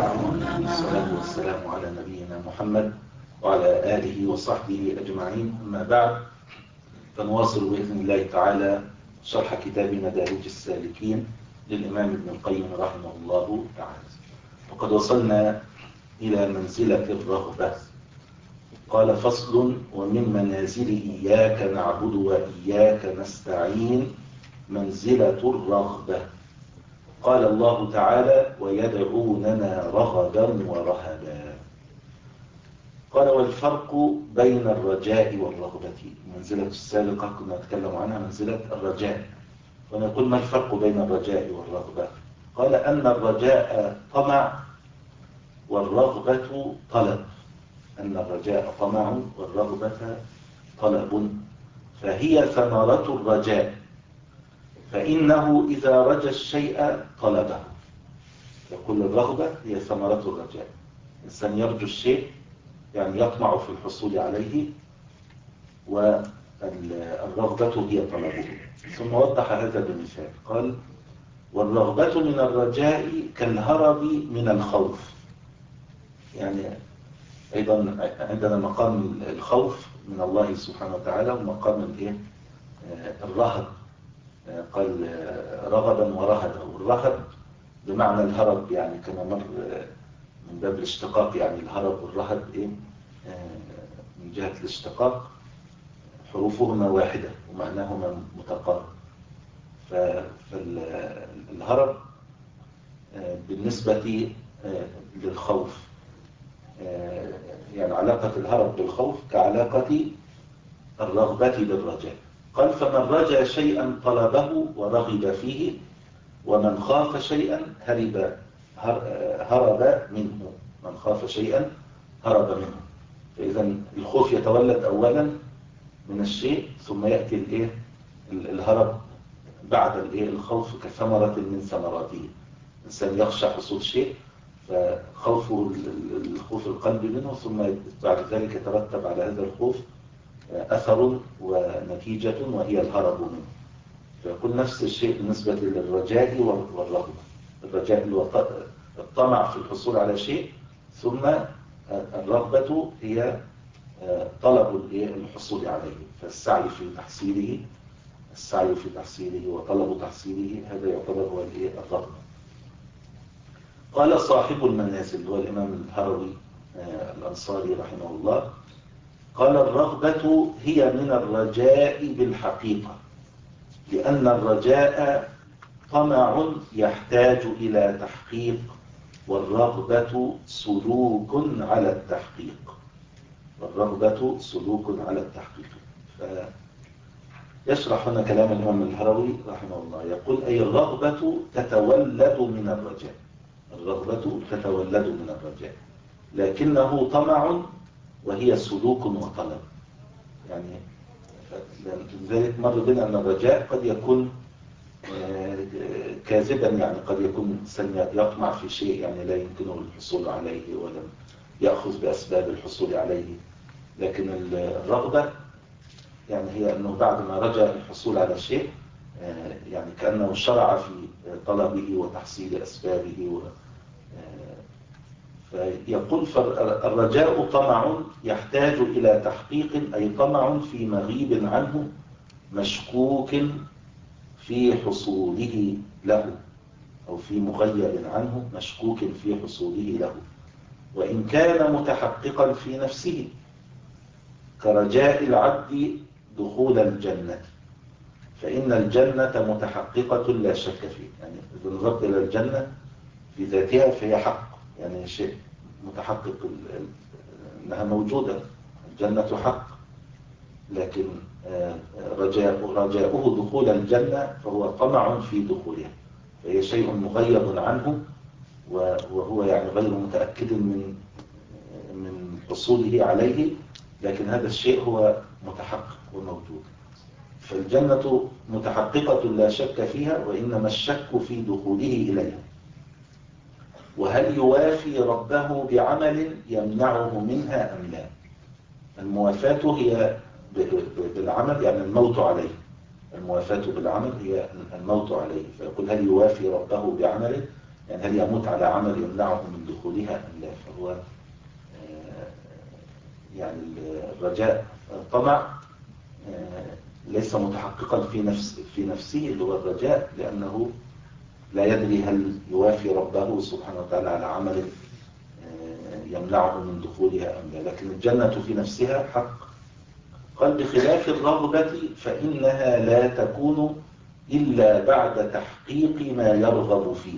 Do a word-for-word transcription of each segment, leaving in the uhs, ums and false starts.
والصلاة والسلام على نبينا محمد وعلى آله وصحبه أجمعين. أما بعد، فنواصل بإذن الله تعالى شرح كتاب مدارج السالكين للإمام ابن القيم رحمه الله تعالى. وقد وصلنا إلى منزلة الرغبة. قال: فصل: ومن منازل إياك نعبد وإياك نستعين منزلة الرغبة. قال الله تعالى: ويدعوننا رغبا ورهبا. قال: والفرق بين الرجاء والرغبة. المنزلة السابقة كنا نتكلم عنها منزلة الرجاء، ونقول: ما الفرق بين الرجاء والرغبة؟ قال: أن الرجاء طمع والرغبة طلب. أن الرجاء طمع والرغبة طلب، فهي ثمرة الرجاء، فإنه إذا رجى الشيء طلبه. يقول: الرغبة هي ثمرة الرجاء. الإنسان يرجو الشيء يعني يطمع في الحصول عليه، والرغبة هي طلبه. ثم وضح هذا بمثال. قال: والرغبة من الرجاء كالهرب من الخوف. يعني أيضا عندنا مقام الخوف من الله سبحانه وتعالى ومقام الرهب. قال: رغبا ورهبا. والرهب بمعنى الهرب، يعني كما مر من باب الاشتقاق، يعني الهرب والرهب إيه؟ من جهة الاشتقاق حروفهما واحدة ومعناهما متقارب. فالهرب بالنسبة للخوف، يعني علاقة الهرب بالخوف كعلاقة الرغبة بالرجاء. قال: فمن رجا شيئا طلبه ورغب فيه، ومن خاف شيئا هرب هرب منه. من خاف شيئا هرب منه. فإذا الخوف يتولد أولا من الشيء، ثم يأتي الايه الهرب بعد الايه الخوف كثمرة من ثمراته. الإنسان يخشى حصول شيء فخوفه الخوف القلبي منه، ثم بعد ذلك يترتب على هذا الخوف أثر ونتيجة وهي الهرب منه. فيكون نفس الشيء بالنسبة للرجاء والرغبة. الرجاء اللي هو الطمع في الحصول على شيء، ثم الرغبة هي طلب الحصول عليه، فالسعي في تحصيله السعي في تحصيله وطلب تحصيله، هذا يعتبر هو الرغبة. قال صاحب المنازل هو الإمام الهروي الأنصاري رحمه الله: قال: الرغبة هي من الرجاء بالحقيقة، لأن الرجاء طمع يحتاج إلى تحقيق، والرغبة سلوك على التحقيق. والرغبة سلوك على التحقيق. فيشرح هنا كلام الإمام الهروي رحمه الله. يقول: أي الرغبة تتولد من الرجاء. الرغبة تتولد من الرجاء، لكنه طمع وهي سلوك وطلب. يعني لذلك مر بنا أن الرجاء قد يكون كاذبا، يعني قد يكون الإنسان يطمع في شيء يعني لا يمكنه الحصول عليه ولم يأخذ بأسباب الحصول عليه. لكن الرغبة يعني هي أنه بعد ما رجا الحصول على شيء يعني كأنه شرع في طلبه وتحصيل أسبابه. فيقول: فالرجاء طمع يحتاج إلى تحقيق، أي طمع في مغيب عنه مشكوك في حصوله له، أو في مغيب عنه مشكوك في حصوله له، وإن كان متحققا في نفسه، كرجاء العبد دخول الجنة، فإن الجنة متحققة لا شك فيه. يعني إذا نظرت إلى الجنة في ذاتها فهي حق، يعني شيء متحقق أنها موجودة، الجنة حق. لكن رجاء رجاؤه دخول الجنة فهو طمع في دخولها، فهي شيء مغيب عنه، وهو يعني غير متأكد من من حصوله عليه، لكن هذا الشيء هو متحقق وموجود. فالجنة متحققة لا شك فيها، وإنما الشك في دخوله إليها. وهل يوافي ربه بعمل يمنعه منها أم لا؟ الموافاة هي بالعمل، يعني الموت عليه. الموافاة بالعمل هي الموت عليه. فيقول: هل يوافي ربه بعمل يعني هل يموت على عمل يمنعه من دخولها أم لا؟ فهو يعني الرجاء طمع ليس متحققا في نفس في نفسه اللي هو الرجاء، لأنه لا يدري هل يوافي ربه سبحانه وتعالى على عمل يمنعه من دخولها أم لا. لكن الجنة في نفسها حق. قال بخلاف الرغبة فإنها لا تكون إلا بعد تحقيق ما يرغب فيه،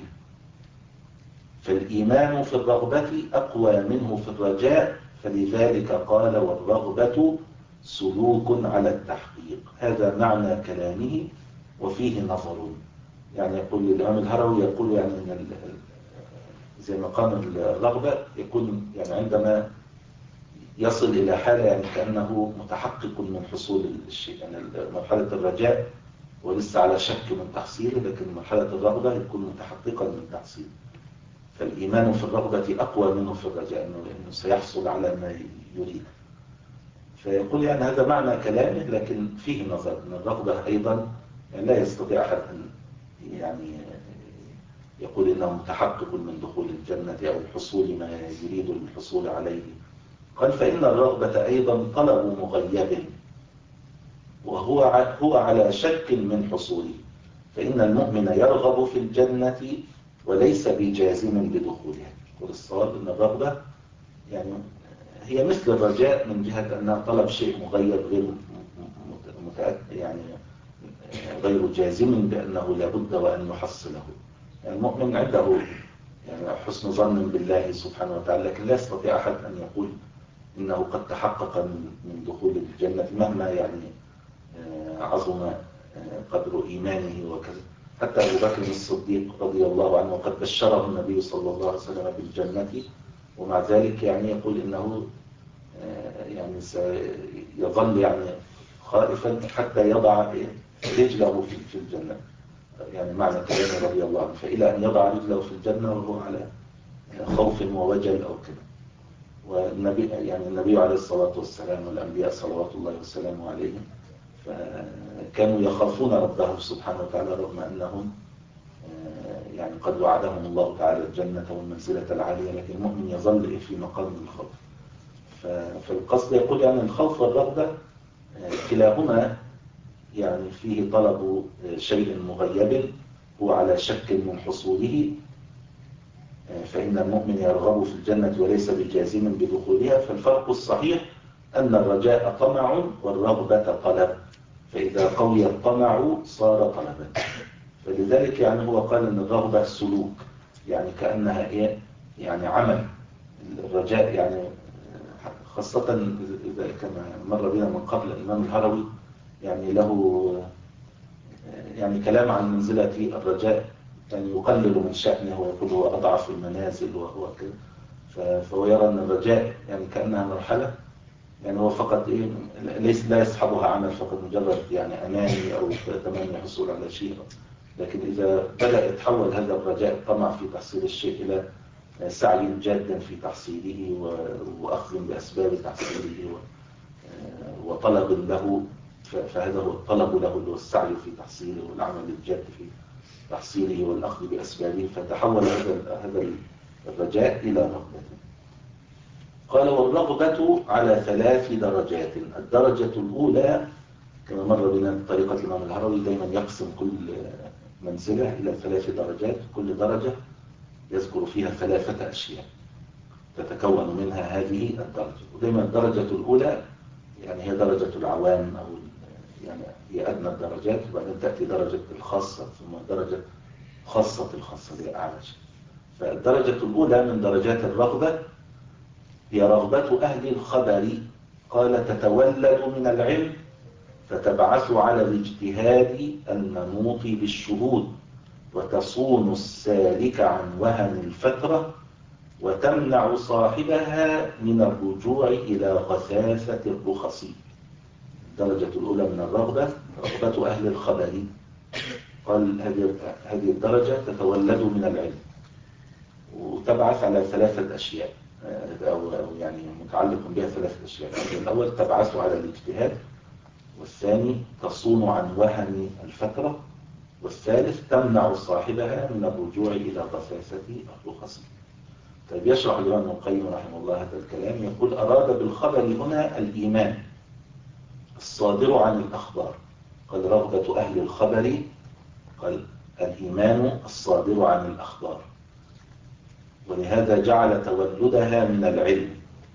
فالإيمان في الرغبة أقوى منه في الرجاء، فلذلك قال والرغبة سلوك على التحقيق. هذا معنى كلامه وفيه نظر. يعني يقول الإمام الهروي يقول يعني أن زي مقام الرغبة يكون يعني عندما يصل إلى حالة يعني كأنه متحقق من حصول الشيء. يعني مرحلة الرجاء ولسه على شك من تحصيله، لكن مرحلة الرغبة يكون متحققا من تحصيله. فالإيمان في الرغبة أقوى منه في الرجاء، أنه سيحصل على ما يريد. فيقول يعني هذا معنى كلامه، لكن فيه نظر أن الرغبة أيضا يعني لا يستطيع أحد أن يعني يقول إنه متحقق من دخول الجنة أو حصول ما يريد الحصول عليه. قال فإن الرغبة أيضا طلب مغيب، وهو هو على شك من حصوله، فإن المؤمن يرغب في الجنة وليس بجازم بدخولها. والصواب أن الرغبة يعني هي مثل الرجاء من جهة أنها طلب شيء مغيب غير متأكد، يعني غير جازم بأنه لابد وأن يحصله. يعني المؤمن عنده يعني حسن ظن بالله سبحانه وتعالى، لكن لا يستطيع أحد أن يقول إنه قد تحقق من دخول الجنة مهما يعني عظم قدر إيمانه وكذا. حتى أبو بكر الصديق رضي الله عنه قد بشره النبي صلى الله عليه وسلم بالجنة، ومع ذلك يعني يقول إنه يعني سيظل يعني خائفا حتى يضع رجله في الجنة. يعني معنى كلامه رضي الله عنه، فإلى أن يضع رجله في الجنة وهو على خوف ووجل أو كذا. والنبي يعني النبي عليه الصلاة والسلام والأنبياء صلوات الله وسلامه عليهم فكانوا يخافون ربهم سبحانه وتعالى رغم أنهم يعني قد وعدهم الله تعالى الجنة والمنزلة العالية، لكن المؤمن يظل في مقام الخوف. فالقصد يقول يعني الخوف والرغبة كلاهما يعني فيه طلب شيء مغيب هو على شك من حصوله، فإن المؤمن يرغب في الجنة وليس بجازم بدخولها. فالفرق الصحيح أن الرجاء طمع والرغبة طلب، فإذا قوي الطمع صار طلبا. فلذلك يعني هو قال أن الرغبة سلوك، يعني كأنها إيه يعني عمل. الرجاء يعني خاصة إذا كما مر بنا من قبل الإمام الهروي يعني له يعني كلام عن منزلة الرجاء، يعني يقلل من شأنه ويقول هو أضعف المنازل وهو كذا. فهو يرى أن الرجاء يعني كأنها مرحلة، يعني هو فقط إيه ليس لا يصحبها عمل فقط مجرد يعني أماني أو تمني حصول على شيء. لكن إذا بدأ يتحول هذا الرجاء الطمع في تحصيل الشيء إلى سعي جادا في تحصيله وأخذ بأسباب تحصيله وطلب له، فهذا هو الطلب له اللي هو السعي في تحصيله والعمل الجاد في تحصيله والأخذ بأسبابه، فتحول هذا هذا الرجاء إلى رغبة. قال والرغبة على ثلاث درجات. الدرجة الأولى كما مر بنا طريقة الإمام الهروي دائما يقسم كل منزلة إلى ثلاث درجات، كل درجة يذكر فيها ثلاثة أشياء تتكون منها هذه الدرجة. ودائما الدرجة الأولى يعني هي درجة العوام أو يعني هي أدنى الدرجات، وبعدين تأتي درجة الخاصة ثم درجة خاصة الخاصة هي أعلى شيء. فالدرجة الأولى من درجات الرغبة هي رغبة أهل الخبر. قال تتولد من العلم فتبعث على الاجتهاد المنوط بالشهود، وتصون السالك عن وهن الفترة، وتمنع صاحبها من الرجوع إلى غثاثة الرخص. الدرجة الأولى من الرغبة رغبة أهل الخبر. قال هذه الدرجة تتولد من العلم وتبعث على ثلاثة أشياء أو يعني متعلق بها ثلاثة أشياء. الأول تبعث على الاجتهاد، والثاني تصون عن وهن الفترة، والثالث تمنع صاحبها من الرجوع إلى غثاثة الرخص. طيب يشرح الإمام ابن القيم رحمه الله هذا الكلام، يقول أراد بالخبر هنا الإيمان الصادر عن الأخبار. قال رغبة أهل الخبر، قال الإيمان الصادر عن الأخبار، ولهذا جعل تولدها من العلم.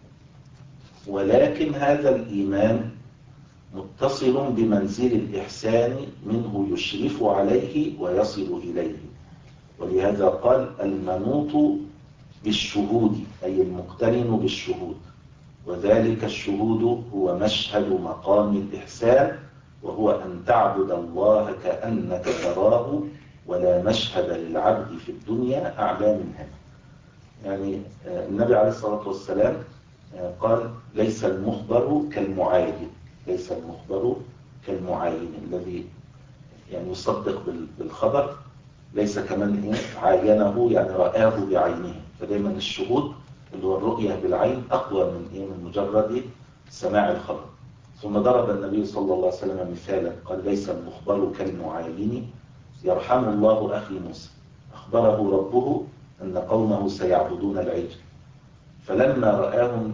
ولكن هذا الإيمان متصل بمنزل الإحسان منه يشرف عليه ويصل إليه، ولهذا قال المنوط بالشهود، أي المقترن بالشهود، وذلك الشهود هو مشهد مقام الإحسان، وهو أن تعبد الله كأنك تراه، ولا مشهد للعبد في الدنيا أعلى من هذا. يعني النبي عليه الصلاة والسلام قال ليس المخبر كالمعاين، ليس المخبر كالمعاين الذي يعني يصدق بالخبر، ليس كمن عاينه يعني رآه بعينه. فدايما الشهود اللي هو الرؤية بالعين أقوى من من مجرد سماع الخبر. ثم ضرب النبي صلى الله عليه وسلم مثالا، قال ليس المخبر كالمعاين، يرحم الله أخي موسى أخبره ربه أن قومه سيعبدون العجل، فلما رآهم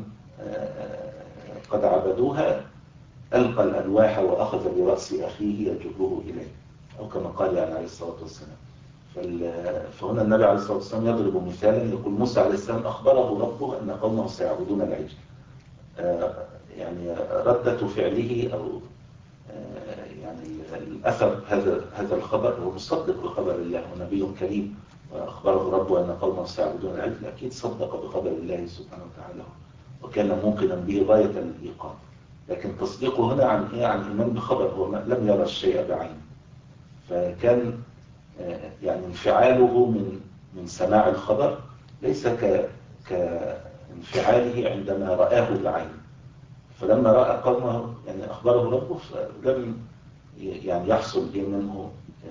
قد عبدوها ألقى الألواح وأخذ برأس أخيه يجره إليه، أو كما قال يعني عليه الصلاة والسلام. فهنا النبي عليه الصلاة والسلام يضرب مثالا، يقول موسى عليه السلام أخبره ربه أن قومه سيعبدون العجل، يعني ردة فعله أو يعني الأثر هذا هذا الخبر هو مصدق بخبر الله، ونبي كريم وأخبره ربه أن قومه سيعبدون العجل، أكيد صدق بخبر الله سبحانه وتعالى وكان موقنا به غاية الإيقان. لكن تصديقه هنا عن إيه؟ عن إيمان بخبر، هو لم يرى الشيء بعينه، فكان يعني انفعاله من من سماع الخبر ليس ك كانفعاله عندما رآه بعينه. فلما رأى قومه يعني أخبره ربه فلم يعني يحصل منه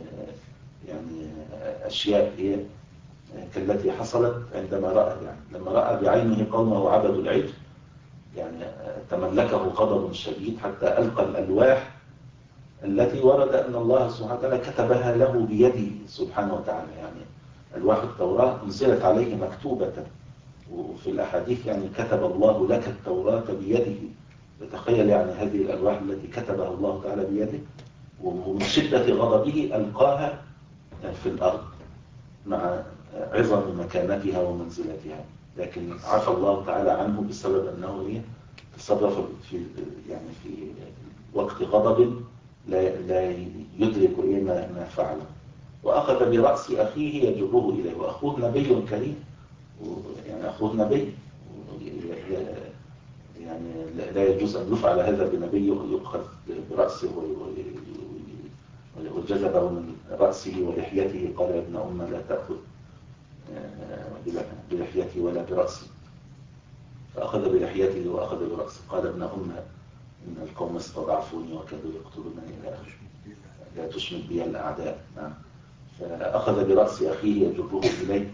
يعني أشياء إيه كالتي حصلت عندما رأى، يعني لما رأى بعينه قومه عبدوا العجل يعني تملكه غضب شديد حتى ألقى الألواح التي ورد أن الله سبحانه وتعالى كتبها له بيده سبحانه وتعالى. يعني ألواح التوراة أنزلت عليه مكتوبة، وفي الأحاديث يعني كتب الله لك التوراة بيده. تتخيل يعني هذه الألواح التي كتبها الله تعالى بيده، ومن شدة غضبه ألقاها في الأرض مع عظم مكانتها ومنزلتها، لكن عفى الله تعالى عنه بسبب أنه إيه تصرف في يعني في وقت غضب لا لا يدرك إيه ما ما فعله، وأخذ برأس أخيه يجره إليه، وأخوه نبي كريم، يعني أخوه نبي يعني لا يجوز أن يفعل هذا بنبي، يؤخذ برأسه وجذبه من رأسه ولحيته. قال يا ابن أم لا تأخذ بلحيتي ولا برأسي، فأخذ بلحيته وأخذ برأسه. قال ابن أم إن القوم استضعفوني وكادوا يقتلونني إلى آخره، لا تشمت بي الأعداء. نعم. فأخذ برأس أخيه يجره إليه.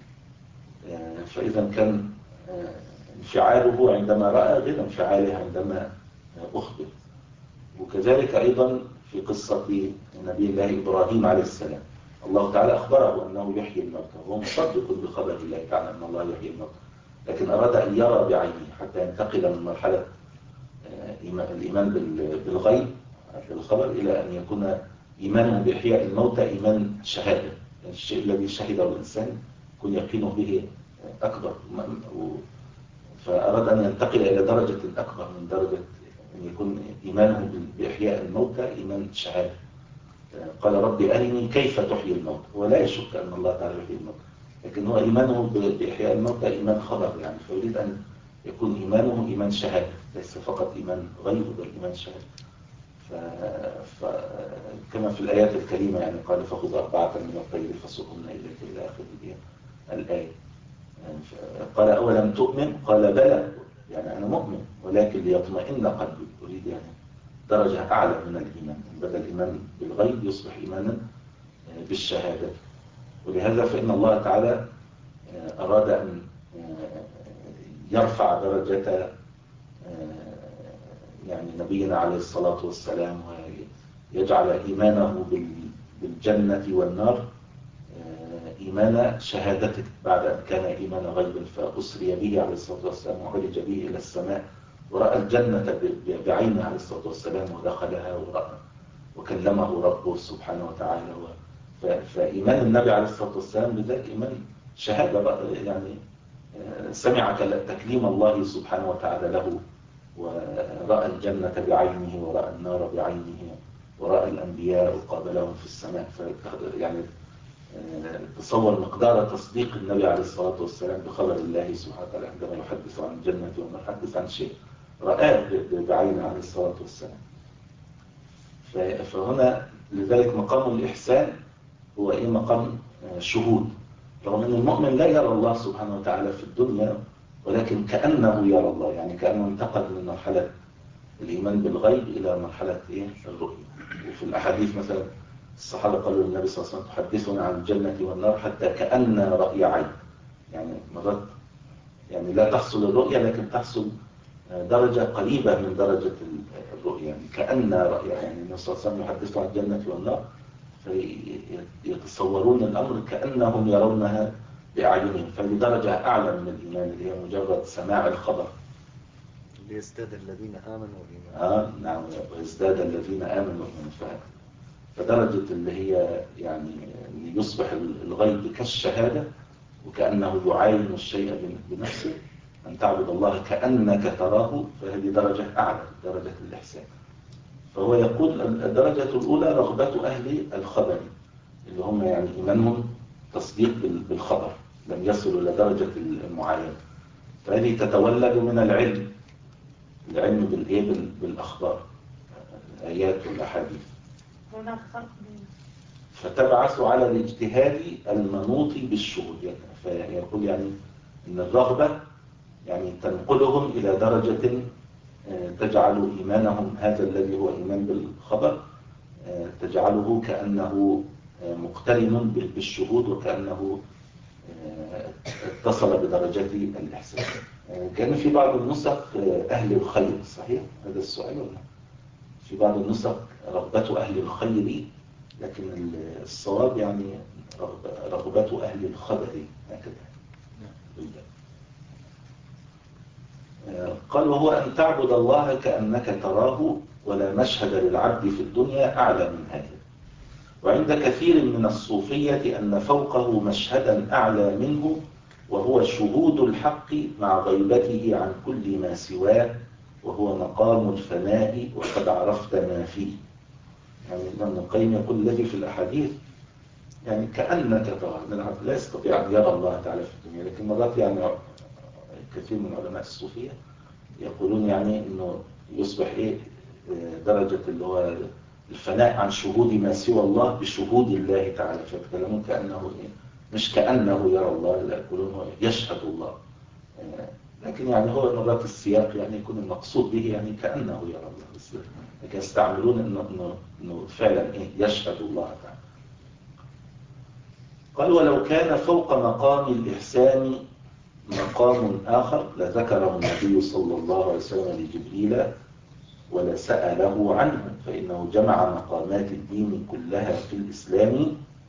فإذا كان انفعاله عندما رأى غير انفعاله عندما أخبر. وكذلك أيضا في قصة نبي الله إبراهيم عليه السلام، الله تعالى أخبره أنه يحيي الموتى، وهو مصدق بخبر الله تعالى أن الله يحيي الموتى، لكن أراد أن يرى بعينه حتى ينتقل من مرحلة الإيمان بالغيب بالخبر إلى أن يكون إيمانه بإحياء الموتى إيمان شهادة، يعني الشيء الذي شهده الإنسان يكون يقينه به أكبر. فأراد أن ينتقل إلى درجة أكبر من درجة أن يكون إيمانه بإحياء الموتى إيمان شهادة. قال ربي أرني كيف تحيي الموتى، ولا يشك أن الله تعالى يحيي الموتى، لكن هو إيمانه بإحياء الموتى إيمان خبر، يعني فيريد أن يكون إيمانه إيمان شهادة، ليس فقط إيمان غيب بل إيمان شهادة. فكما في الآيات الكريمة يعني قال فخذ أربعة من الطير فسقهن إليك إلى آخر الآية. قال أولم تؤمن؟ قال بلى، يعني أنا مؤمن ولكن ليطمئن قلبي، أريد يعني درجة أعلى من الإيمان، بدل الإيمان بالغيب يصبح إيمانا بالشهادة. ولهذا فإن الله تعالى أراد أن يرفع درجة يعني نبينا عليه الصلاة والسلام، ويجعل إيمانه بالجنة والنار إيمان شهادته بعد أن كان إيمان غيب، فأسري به عليه الصلاة والسلام وعرج به إلى السماء ورأى الجنة بعينه عليه الصلاة والسلام ودخلها ورأى وكلمه ربه سبحانه وتعالى. فإيمان النبي عليه الصلاة والسلام بذلك إيمان شهادة، يعني سمع تكليم الله سبحانه وتعالى له، ورأى الجنة بعينه ورأى النار بعينه ورأى الأنبياء وقابلهم في السماء. يعني تصور مقدار تصديق النبي عليه الصلاة والسلام بخبر الله سبحانه وتعالى عندما يحدث عن الجنة وما يحدث عن شيء رآه بعينه عليه الصلاة والسلام. فهنا لذلك مقام الإحسان هو إيه؟ مقام شهود، رغم أن المؤمن لا يرى الله سبحانه وتعالى في الدنيا، ولكن كأنه يرى الله، يعني كأنه انتقل من مرحلة الإيمان بالغيب إلى مرحلة إيه؟ الرؤية. وفي الأحاديث مثلا الصحابة قالوا للنبي صلى الله عليه وسلم تحدثنا عن الجنة والنار حتى كأن رأي عين، يعني مرات يعني لا تحصل الرؤية لكن تحصل درجة قريبة من درجة الرؤية، يعني كأن رأي، يعني النبي صلى الله عليه وسلم يحدث عن الجنة والنار فيتصورون الأمر كأنهم يرونها بأعينهم، فهذه درجة أعلى من الإيمان اللي هي مجرد سماع الخبر. ليزداد الذين آمنوا إيمانا. آه نعم، ويزداد الذين آمنوا إيمانا. فدرجة اللي هي يعني يصبح الغيب كالشهادة وكأنه يعاين الشيء بنفسه، أن تعبد الله كأنك تراه، فهذه درجة أعلى، درجة الإحسان. فهو يقول الدرجة الأولى رغبة أهل الخبر اللي هم يعني إيمانهم تصديق بالخبر، لم يصلوا إلى درجة المعاينة، فهذه تتولد من العلم، العلم بالإيه؟ بالأخبار، الآيات والأحاديث. هناك فرق بين فتبعث على الاجتهاد المنوط بالشهود، يعني فيقول يعني إن الرغبة يعني تنقلهم إلى درجة تجعل إيمانهم هذا الذي هو إيمان بالخبر تجعله كأنه مقترن بالشهود وكأنه اتصل بدرجات الإحسان. كان في بعض النسخ أهل الخير، صحيح هذا السؤال ولا؟ في بعض النسخ رغبة أهل الخير، لكن الصواب يعني رغبة أهل الخبر هكذا. قال وهو أن تعبد الله كأنك تراه، ولا مشهد للعبد في الدنيا أعلى من هذا. وعند كثير من الصوفية أن فوقه مشهدا أعلى منه، وهو شهود الحق مع غيبته عن كل ما سواه، وهو مقام الفناء وقد عرفت ما فيه. يعني ابن القيم يقول الذي في الأحاديث يعني كأنك تراه، العبد لا يستطيع أن يرى الله تعالى في الدنيا، لكن مرات يعني كثير من علماء الصوفية يقولون يعني انه يصبح ايه درجة اللي هو الفناء عن شهود ما سوى الله بشهود الله تعالى، فيتكلمون كأنه ايه مش كأنه يرى الله، لا يقولون هو يشهد الله. لكن يعني هو مرات السياق يعني يكون المقصود به يعني كأنه يرى الله، بس لكن يستعملون انه انه انه فعلا ايه يشهد الله تعالى. قال ولو كان فوق مقام الإحسان مقام آخر لذكره النبي صلى الله عليه وسلم لجبريل ولسأله عنه، فإنه جمع مقامات الدين كلها في الإسلام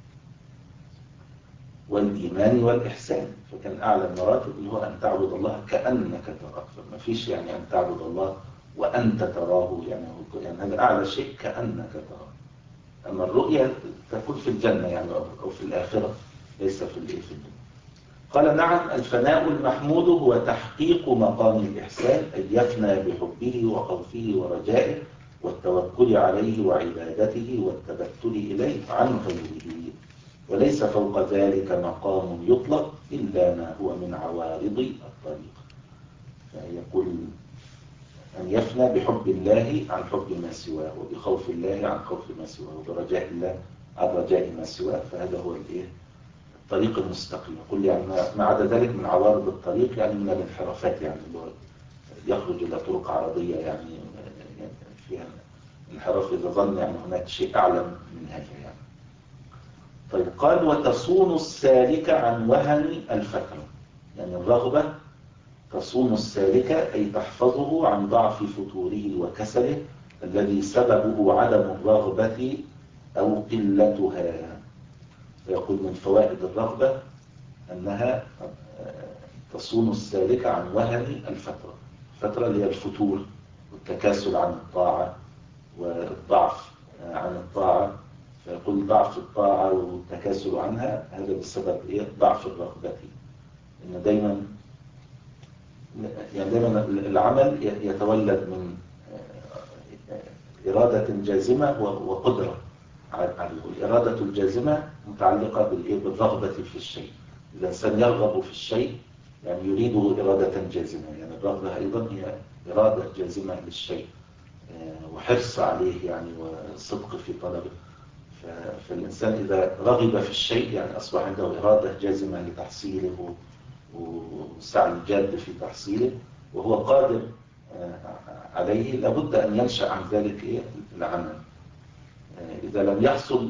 والإيمان والإحسان. فكان أعلى المراتب اللي هو أن تعبد الله كأنك تراه، فما فيش يعني أن تعبد الله وأنت تراه، يعني, يعني هذا أعلى شيء كأنك تراه. أما الرؤية تكون في الجنة يعني أو في الآخرة، ليس في الإيه في الدنيا. قال نعم، الفناء المحمود هو تحقيق مقام الإحسان، أن يفنى بحبه وخوفه ورجائه والتوكل عليه وعبادته والتبتل إليه عن غيره، وليس فوق ذلك مقام يطلق إلا ما هو من عوارض الطريق. فيقول أن يفنى بحب الله عن حب ما سواه، وبخوف الله عن خوف ما سواه، وبرجاء الله عن رجاء ما سواه، فهذا هو الإيه الطريق المستقيم. يقول يعني ما عدا ذلك من عوارض الطريق، يعني من الانحرافات، يعني اللي هو يخرج إلى طرق عرضية يعني فيها انحراف إذا ظن يعني هناك شيء أعلى من هذا يعني. طيب قال وتصون السالك عن وهن الفترة، يعني الرغبة تصون السالك أي تحفظه عن ضعف فتوره وكسله الذي سببه عدم الرغبة أو قلتها. فيقول من فوائد الرغبة أنها تصون السالك عن وهن الفترة، الفترة اللي هي الفتور والتكاسل عن الطاعة والضعف عن الطاعة. فيقول ضعف الطاعة والتكاسل عنها هذا بسبب إيه؟ ضعف الرغبة. إن دايما يعني دايما العمل يتولد من إرادة جازمة وقدرة عليه. الإرادة الجازمة متعلقة بالرغبة في الشيء. إذا الإنسان يرغب في الشيء يعني يريده إرادة جازمة، يعني الرغبة أيضا هي إرادة جازمة للشيء وحرص عليه يعني وصدق في طلبه. فالإنسان إذا رغب في الشيء يعني أصبح عنده إرادة جازمة لتحصيله وسعي جاد في تحصيله وهو قادر عليه، لابد أن ينشأ عن ذلك إيه؟ العمل. إذا لم يحصل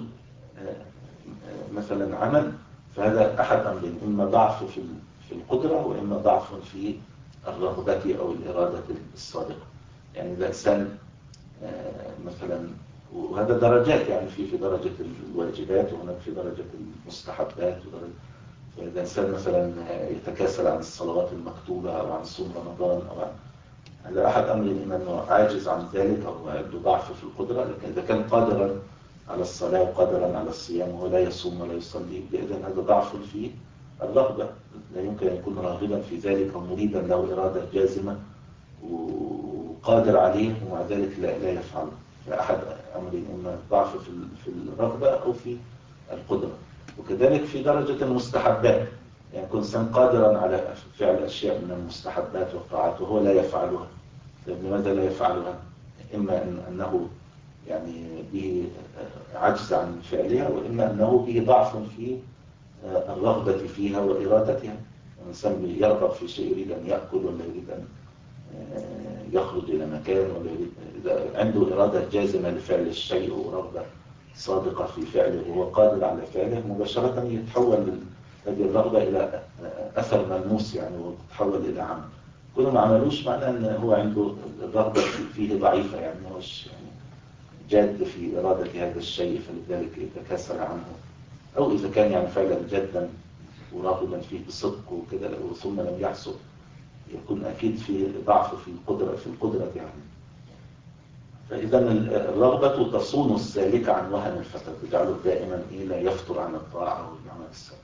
مثلا عمل فهذا أحد أمرين، إما ضعف في القدرة وإما ضعف في الرغبة أو الإرادة الصادقة. يعني إذا إنسان مثلا، وهذا درجات يعني في في درجة الواجبات وهناك في درجة المستحبات ودرجة. فإذا إنسان مثلا يتكاسل عن الصلوات المكتوبة أو عن صوم رمضان أو عن هذا أحد أمر إما أنه عاجز عن ذلك أو عنده ضعف في القدرة. لكن إذا كان قادرا على الصلاة وقادرا على الصيام وهو لا يصوم ولا يصلي، إذن هذا ضعف في الرغبة، لا يمكن أن يكون راغبا في ذلك أو مريدا له إرادة جازمة وقادر عليه ومع ذلك لا, لا يفعله. فأحد أمر إما ضعف في الرغبة أو في القدرة. وكذلك في درجة المستحبات، يعني يكون إنسان قادرا على فعل أشياء من المستحبات والطاعات وهو لا يفعلها. لماذا لا يفعلها؟ إما إن أنه يعني به عجز عن فعلها، وإما أنه به ضعف في الرغبة فيها وإرادتها. الإنسان يرغب في شيء، يريد أن يأكل ولا يريد أن يخرج إلى مكان ولا يريد، إذا عنده إرادة جازمة لفعل الشيء ورغبة صادقة في فعله وهو قادر على فعله، مباشرة يتحول هذه الرغبة إلى أثر ملموس يعني وتتحول إلى عمل. كونه ما عملوش معناه أن هو عنده الرغبة فيه ضعيفة، يعني مش يعني جاد في إرادة هذا الشيء فلذلك يتكاسل عنه. أو إذا كان يعني فعلا جدا وراغبا فيه بصدق وكذا ثم لم يحصل، يكون أكيد في ضعف في القدرة في القدرة يعني. فإذا الرغبة تصون السالك عن وهن الفترة، تجعله دائما لا يفتر عن الطاعة والعمل الصالح.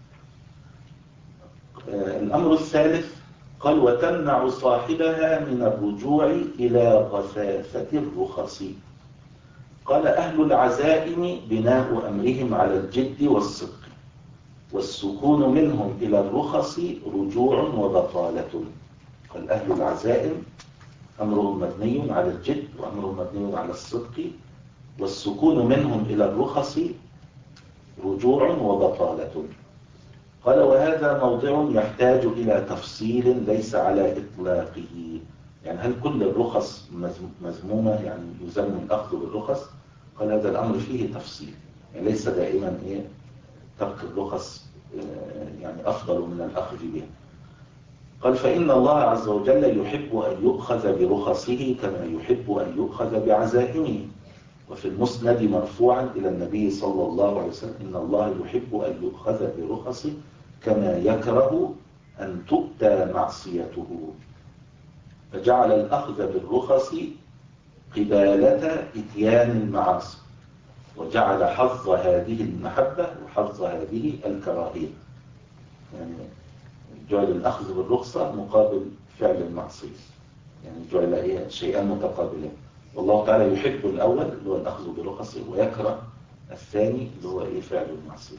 الأمر الثالث قال وتمنع صاحبها من الرجوع إلى غثاثة الرخص. قال أهل العزائم بناء أمرهم على الجد والصدق، والسكون منهم إلى الرخص رجوع وبطالة. قال أهل العزائم أمرهم مبني على الجد وأمرهم مبني على الصدق، والسكون منهم إلى الرخص رجوع وبطالة. قال وهذا موضع يحتاج إلى تفصيل ليس على إطلاقه. يعني هل كل الرخص مذمومة يعني يذم الأخذ بالرخص؟ قال هذا الأمر فيه تفصيل، يعني ليس دائما إيه ترك الرخص يعني أفضل من الأخذ بها. قال فإن الله عز وجل يحب أن يؤخذ برخصه كما يحب أن يؤخذ بعزائمه. وفي المسند مرفوعا إلى النبي صلى الله عليه وسلم إن الله يحب أن يؤخذ برخصه كما يكره أن تؤتى معصيته. فجعل الأخذ بالرخص قبالة إتيان المعاصي، وجعل حظ هذه المحبة وحظ هذه الكراهية. يعني جعل الأخذ بالرخصة مقابل فعل المعصية، يعني جعل إيه شيئا متقابلين. والله تعالى يحب الأول اللي هو الأخذ برخصه ويكره الثاني اللي هو إيه فعل المعصية.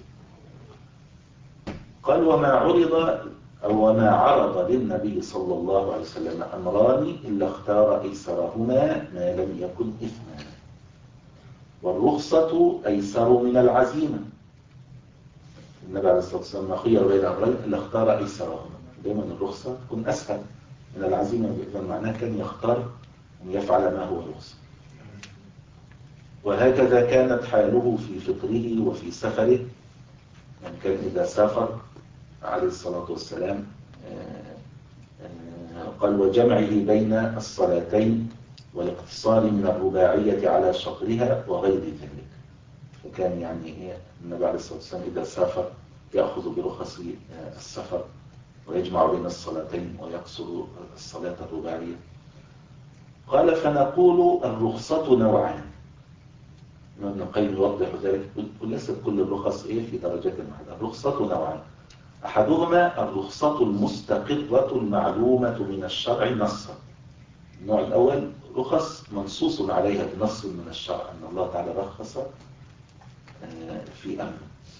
قال وما عرض أو وما عرض للنبي صلى الله عليه وسلم أمران إلا اختار أيسرهما ما لم يكن إثما. والرخصة أيسر من العزيمة. النبي عليه الصلاة والسلام خير بين أمرين إلا اختار أيسرهما. دائما الرخصة تكون أسهل من العزيمة، إذا معناه كان يختار أن يفعل ما هو رخصة. وهكذا كانت حاله في فطره وفي سفره. يعني كان إذا سافر عليه الصلاة والسلام قال وجمعه بين الصلاتين والاقتصار من الرباعية على شطرها وغير ذلك. فكان يعني إيه النبي عليه الصلاة والسلام إذا سافر يأخذ برخص السفر ويجمع بين الصلاتين ويقصر الصلاة الرباعية. قال فنقول الرخصة نوعان. ابن القيم يوضح ذلك، وليست كل الرخص إيه في درجات واحدة. الرخصة نوعان، أحدهما الرخصة المستقرة المعلومة من الشرع نصا. النوع الأول رخص منصوص عليها بنص من الشرع أن الله تعالى رخص في أمر.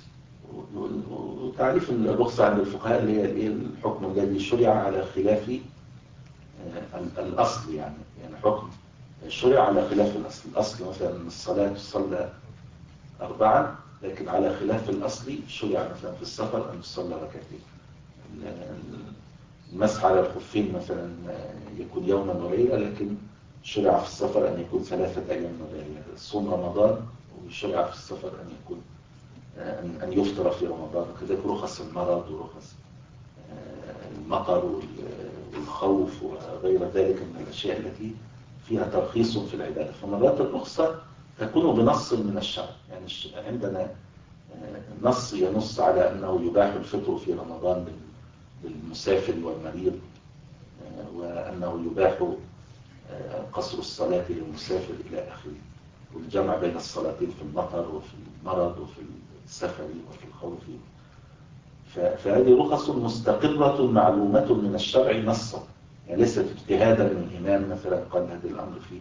وتعريف الرخصة عند الفقهاء اللي هي الحكم الذي شرع على خلاف الأصل، يعني يعني حكم شرع على خلاف الأصل. الأصل مثلا الصلاة تصلى أربعا، لكن على خلاف الأصل شرع مثلا في السفر أن تصلى ركعتين. المسح على الخفين مثلا يكون يوما وليلة، لكن شرع في السفر أن يكون ثلاثة أيام وليلة. صوم رمضان وشرع في السفر أن يكون أن يفطر في رمضان. وكذلك رخص المرض ورخص المطر والخوف وغير ذلك من الأشياء التي فيها ترخيص في العبادة. فمرات الرخصة تكون بنص من الشرع، يعني عندنا نص ينص على أنه يباح الفطر في رمضان للمسافر والمريض، وأنه يباح قصر الصلاة للمسافر إلى آخره، والجمع بين الصلاتين في المطر وفي المرض وفي السفر وفي الخوف. فهذه رخص مستقرة معلومة من الشرع نصا، يعني ليست اجتهادا من إمام مثلا قال هذا الأمر فيه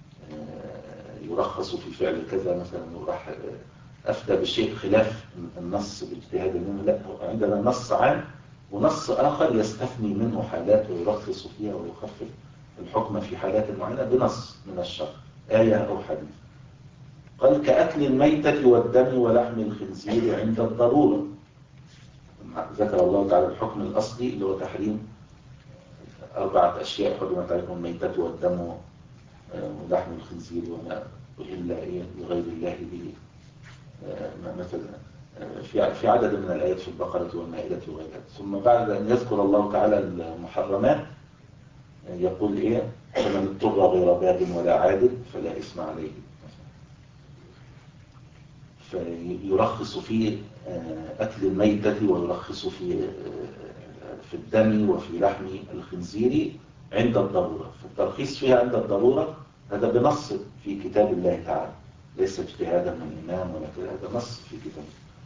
يرخص في فعل كذا مثلا، وراح أفتى بشيء خلاف النص باجتهاد منه. لا، عندنا نص عام ونص آخر يستثني منه حالات ويرخص فيها ويخفف الحكم في حالات معينة بنص من الشرع، آية أو حديث. قال كأكل الميتة والدم ولحم الخنزير عند الضرورة. ذكر الله تعالى الحكم الأصلي اللي هو تحريم أربعة أشياء حرمت عليكم الميتة والدم ولحم الخنزير وما إلا إيه لغير الله به، مثلا في في عدد من الآيات في البقرة والمائدة وغيرها. ثم بعد أن يذكر الله تعالى المحرمات يقول إيه فمن اضطر غير باغ ولا عاد فلا إثم عليه، فيرخص في أكل الميتة ويرخص في في الدم وفي لحم الخنزير عند الضرورة. فالترخيص فيها عند الضرورة هذا بنص في كتاب الله تعالى، ليس اجتهادا من إمام ولا كذا، هذا نص في كتاب.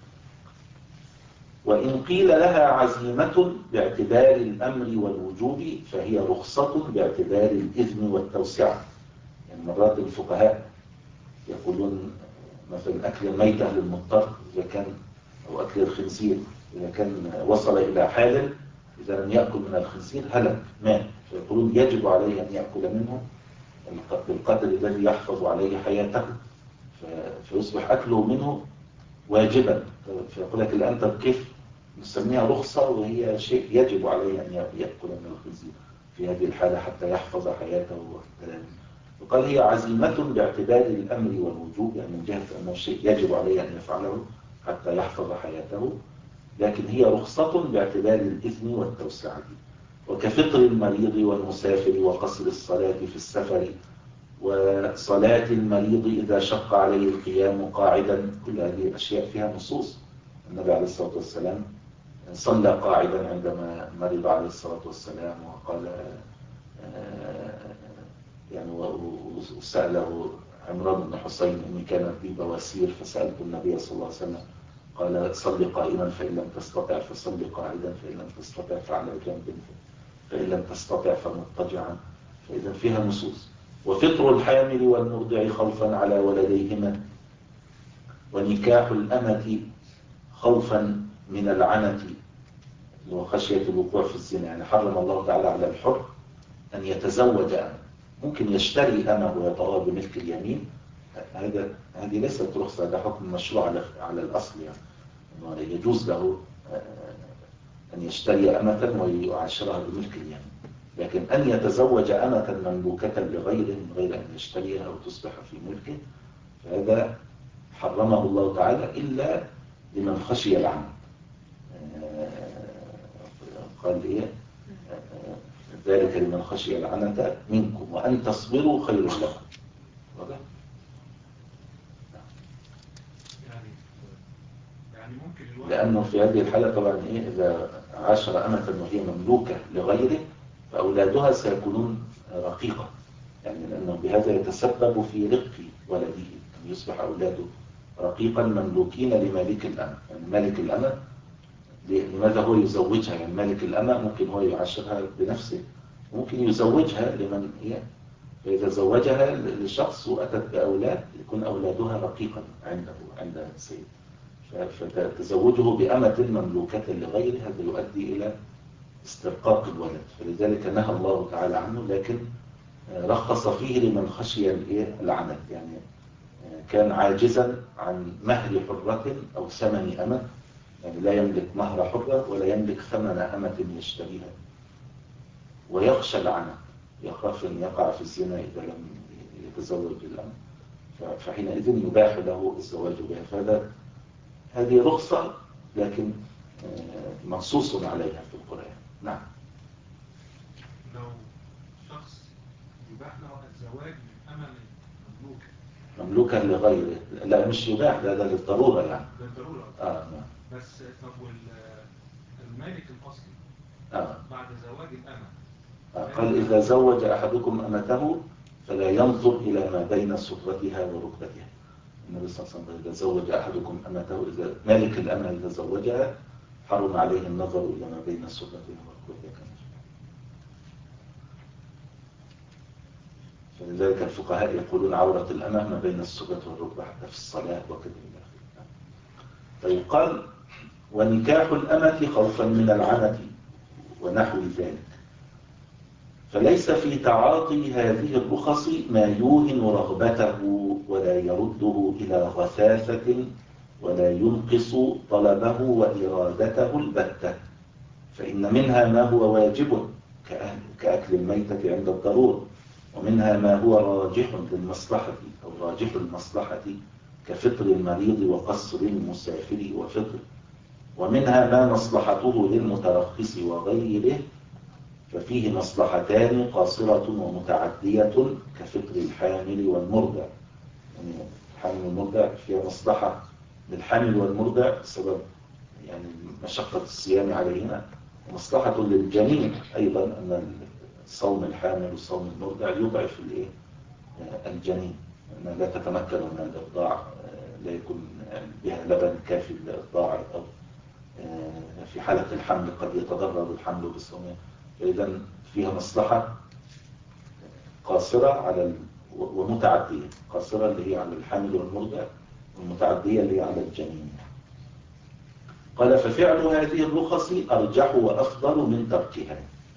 وإن قيل لها عزيمة باعتبار الأمر والوجوب فهي رخصة باعتبار الإذن والتوسعة. يعني مرات الفقهاء يقولون مثلا أكل الميتة للمضطر إذا كان، أو أكل الخنزير إذا كان وصل إلى حال إذا لم يأكل من الخنزير هلك مات، فيقولون يجب عليه أن يأكل منه بالقدر الذي يحفظ عليه حياته، فيصبح أكله منه واجبا. فيقول لك الآن كيف نسميها رخصة وهي شيء يجب عليه أن يأكل من الخنزير في هذه الحالة حتى يحفظ حياته وكلامه. وقال هي عزيمة باعتبار الأمر والوجوب، يعني من جهة أنه شيء يجب عليه أن يفعله حتى يحفظ حياته، لكن هي رخصة باعتبار الإذن والتوسعة. وكفطر المريض والمسافر وقصر الصلاة في السفر وصلاة المريض إذا شق عليه القيام قاعدا، كل هذه الأشياء فيها نصوص. النبي عليه الصلاة والسلام صلى قاعدا عندما مرض عليه الصلاة والسلام، وقال يعني وسأله عمران بن حسين إني كانت بي بواسير فسألت النبي صلى الله عليه وسلم قال صل قائما فإن لم تستطع فصل قاعدا فإن لم تستطع فعلى جنب فإن لم تستطع فمضطجعا. فإذا فيها نصوص. وفطر الحامل والمرضع خوفا على ولديهما، ونكاح الأمة خوفا من العنة وخشية الوقوع في الزنا. يعني حرم الله تعالى على الحر أن يتزوج أمة، ممكن يشتري أمة ويطأها بملك اليمين، هذا هذه ليست رخصة، هذا حكم مشروع على على الأصل، يعني يجوز له أن يشتري أمة ويعاشرها بملك اليمين. لكن أن يتزوج أمة مملوكة لغيره من غير أن يشتريها أو تصبح في ملكه فهذا حرمه الله تعالى إلا لمن خشي العنة. قال إيه ذلك لمن خشي العنة منكم وأن تصبروا خير لكم. واضح؟ لأنه في هذه الحالة طبعا إيه إذا عاشر أمة وهي مملوكة لغيره فأولادها سيكونون رقيقة، يعني لأنه بهذا يتسبب في رق ولده أن يصبح أولاده رقيقا مملوكين لمالك الأمة. يعني مالك الأمة لماذا هو يزوجها؟ يعني مالك الأمة ممكن هو يعاشرها بنفسه، ممكن يزوجها لمن هي، فإذا زوجها لشخص وأتت بأولاد يكون أولادها رقيقا عنده عند السيد، فتزوجه بأمة مملوكة لغيره هذا يؤدي إلى استرقاق الولد، فلذلك نهى الله تعالى عنه، لكن رخص فيه لمن خشي العنت، يعني كان عاجزا عن مهر حرة أو ثمن أمة، يعني لا يملك مهر حرة ولا يملك ثمن أمة يشتريها، ويخشى العنت، يخاف أن يقع في الزنا إذا لم يتزوج بالأمة، فحينئذ يباح له الزواج بها. فهذا هذه رخصة لكن منصوص عليها في القرآن. نعم. لو شخص يباح له الزواج من أمة مملوكة مملوكة لغيره، لا مش يباح، ده ده للضرورة يعني. للضرورة. آه نعم. بس طب والمالك الأصلي آه. بعد زواج الأمة آه. قال إذا زوج أحدكم أمته فلا ينظر إلى ما بين سرتها وركبتها. النبي صلى الله عليه وسلم إذا زوج أحدكم أمته، إذا مالك الأمة إذا زوجها حرم عليه النظر إلى ما بين سرتها وركبتها. فلذلك الفقهاء يقولون عورة الأمة ما بين السرة والركبة حتى في الصلاة وكذا إلى آخره. فيقال ونكاح الأمة خوفا من العنة ونحو ذلك، فليس في تعاطي هذه الرخص ما يوهن رغبته ولا يرده إلى غثاثة ولا ينقص طلبه وإرادته البتة، فإن منها ما هو واجب كأكل الميتة عند الضرورة، ومنها ما هو راجح للمصلحة أو راجح المصلحة كفطر المريض وقصر المسافر وفطر، ومنها ما مصلحته للمترخص وغيره ففيه مصلحتان قاصرة ومتعدية كفطر الحامل والمرضع. يعني الحامل والمرضع فيها مصلحة للحامل والمرضع بسبب يعني مشقة الصيام عليهما، ومصلحة للجنين أيضا أن صوم الحامل وصوم المرضع يضعف الجنين، أنها لا تتمكن من الإرضاع، لا يكون بها لبن كافي للإرضاع، أو في حالة الحمل قد يتضرر الحمل بالصوم. فإذا فيها مصلحة قاصرة على ومتعدية، قاصرة اللي هي على الحامل والمرضع، والمتعدية اللي هي على الجنين. قال ففعل هذه الرخص أرجح وأفضل من تركها.